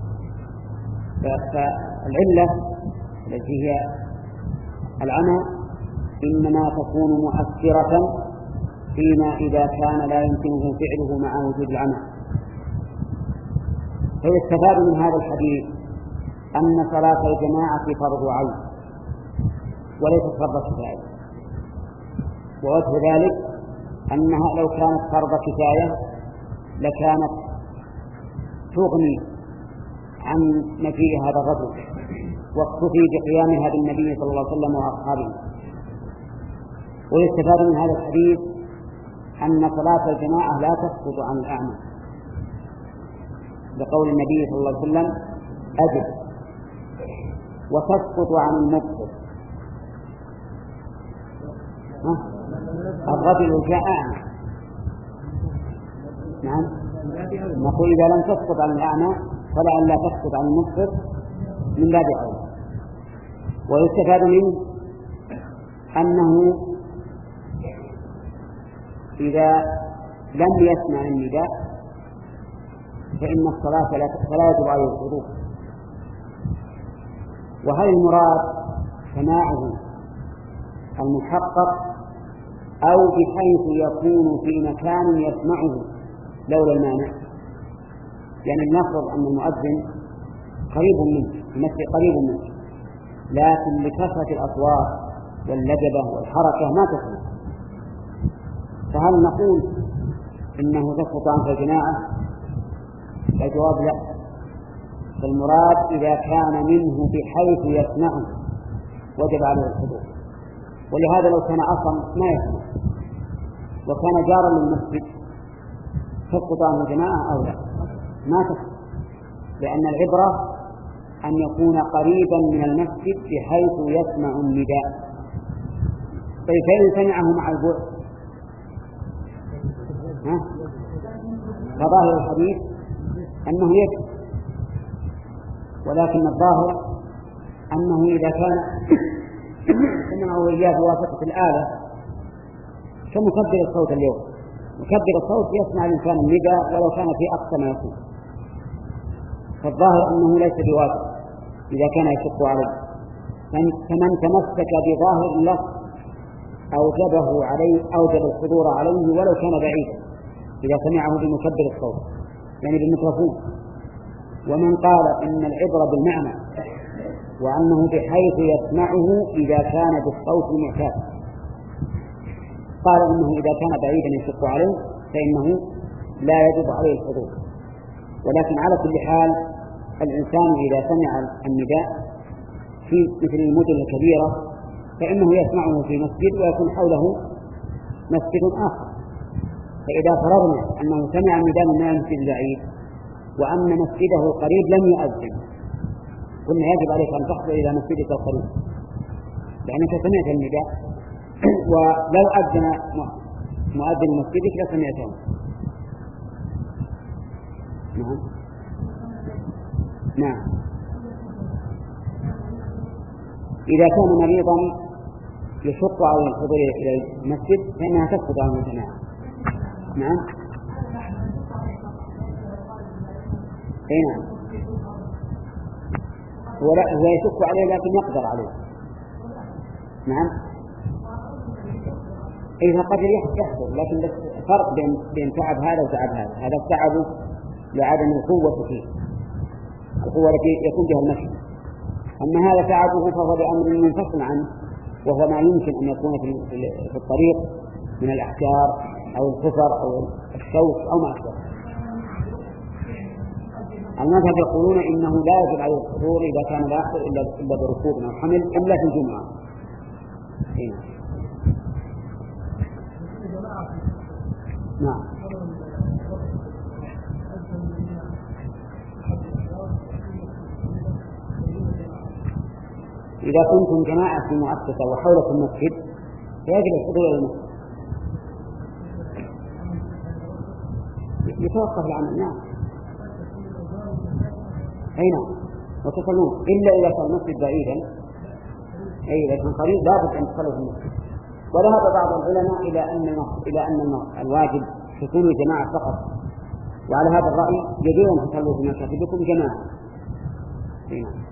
فالعلة التي هي العمى إنما تكون مؤثرة فيما إذا كان لا يمكنه فعله مع وجود العمى. فيستفاد من هذا الحديث أن صلاة الجماعة فرض عين وليست فرض كفاية، ووجه ذلك أنها لو كانت فرض كفاية لكانت تغني عن مجيء هذا الرجل واكتفي بقيامها بالنبي صلى الله عليه وسلم وأصحابه. ويستفاد من هذا الحديث أن صلاة الجماعة لا تسقط عن الأعمى، بقول النبي صلى الله عليه وسلم أجب، وتسقط عن المبصر. الرجل جاء أعمى، نعم، نقول إذا لم تسقط عن الأعمى فلا أن لا تسقط عن المبصر من باب أولى. ويستفاد منه أنه إذا لم يسمع النداء فإن الصلاة فلا يجب عليه الحضور. وهل المراد سماعه المحقق أو بحيث يكون في مكان يسمعه لولا المانع؟ يعني المفروض أن المؤذن قريب منه، المسجد قريب منه، لكن لكثرة الأصوات واللجبة والحركة ما تسمع، فهل نقول إنه تسقط عنه الجماعة؟ الجواب لا، فالمراد إذا كان منه بحيث يسمعه وجب عليه الحضور. ولهذا لو كان أصلا ما يسمع وكان جارا للمسجد تسقط عنه الجماعة أو لا؟ ما تسقط، لأن العبرة أن يكون قريبا من المسجد بحيث يسمع النداء. طيب فإن سمعه مع البعد فظاهر الحديث أنه يكفي، ولكن الظاهر أنه إذا كان سمعه وإياه بواسطة الآلة كمكبر الصوت اليوم، مكبر الصوت يسمع الإنسان النداء ولو كان في أقصى ما يكون، فالظاهر أنه ليس بواجب إذا كان يشق عليه. فمن تمسك بظاهر اللفظ أوجبه عليه أوجب الحضور عليه ولو كان بعيدا إذا سمعه بمكبر الصوت يعني بالميكروفون. ومن قال إن العبرة بالمعنى وأنه بحيث يسمعه إذا كان بالصوت المعتاد، قال إنه إذا كان بعيدا يشق عليه فإنه لا يجب عليه الحضور. ولكن على كل حال الإنسان إذا سمع النداء في مثل المدن الكبيرة فإنه يسمعه في مسجد ويكون حوله مسجد آخر. فإذا فرضنا أنه سمع النداء من المسجد البعيد وأن مسجده القريب لم يؤذن، قلنا يجب عليك أن تحضر إلى مسجدك القريب لأنك سمعت النداء، ولو أذن مؤذن مسجدك لسمعته. نعم نعم إذا كان مريضا يشق على الحضور إلى المسجد فإنها تسقط عن الجماعة. نعم أي نعم، هو, هو يشق عليه لكن يقدر عليه. نعم إذا قدر يحضر، لكن فرق بين, بين تعب هذا وتعب هذا. هذا التعب لعدم القوة فيه، القوة التي يكون بها المشي، أما هذا تعبه فهو بأمر منفصل عنه وهو ما يمكن أن يكون في الطريق من الأحجار أو الحفر أو الشوك أو ما أشبه. المذهب يقولون إنه لا يجب عليه الحضور إذا كان لا يحضر إلا بركوب أو حمل إلا في الجمعة. هنا. نعم إذا كنتم جماعة في مؤسسة وحولكم مسجد فيجب الحضور إلى المسجد، يتوقف العمل. نعم أي نعم وتصلون، إلا إذا كان المسجد بعيدا، أي إذا كان قريب لابد أن تصلوا في المسجد. وذهب بعض العلماء إلى أن إلى أن الواجب تكون جماعة فقط، وعلى هذا الرأي يجب أن تصلوا في مساجدكم جماعة. أي نعم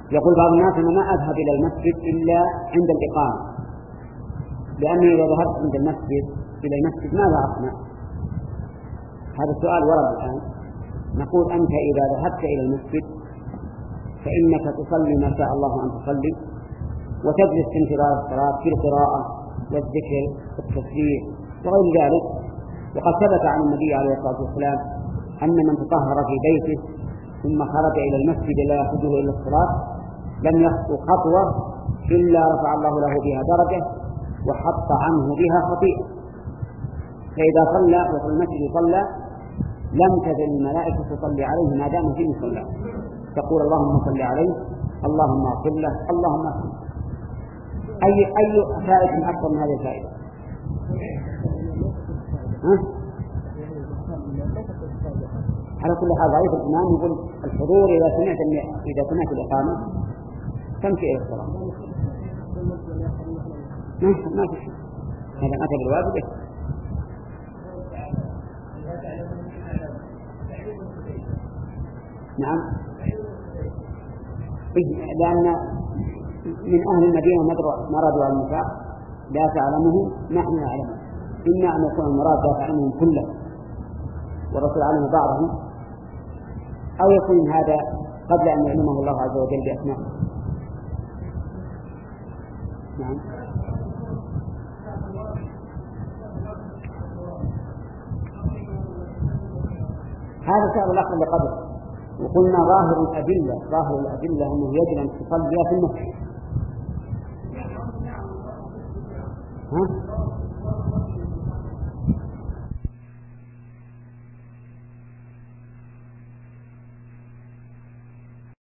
يقول بعض الناس أنا ما أذهب إلى المسجد إلا عند الإقامة، لأني إذا ذهبت عند المسجد إلى المسجد ماذا أصنع؟ هذا السؤال ورد الآن. نقول أنت إذا ذهبت إلى المسجد فإنك تصلي ما شاء الله أن تصلي، وتجلس في انتظار الصلاة في القراءة والذكر والتسبيح وغير ذلك. وقد ثبت عن النبي عليه الصلاة والسلام أن من تطهر في بيته ثم خرج إلى المسجد لا يخرجه إلا الصلاة لم يخطو خطوة إلا رفع الله له بها درجة وحط عنه بها خطيئة. فإذا صلى وفي المسجد صلى لم تزل الملائكة تصلي عليه ما دام فيه صلى، تقول اللهم صل عليه، اللهم اغفر له، اللهم اغفر. أي أي فائدة أكثر من هذه الفائدة؟ ها؟ على كل حال ضعيف الإمام يقول الحضور إذا سمعت إذا سمعت الإقامة تمشي إلى الصلاة. ما ما في شيء، هذا أتى بالواجب. نعم، لأن من أهل المدينة مرضوا على النساء لا تعلمهم نحن نعلمهم، إما أن يكون المراد لا تعلمهم كلهم والرسول علم بعضهم، أو يكون هذا قبل أن يعلمه الله عز وجل بأسمائه. نعم. هذا سأل الأخر لقبل، وقلنا ظاهر الأدلة ظاهر الأدلة أنه يجب أن تصلي في المسجد. ها؟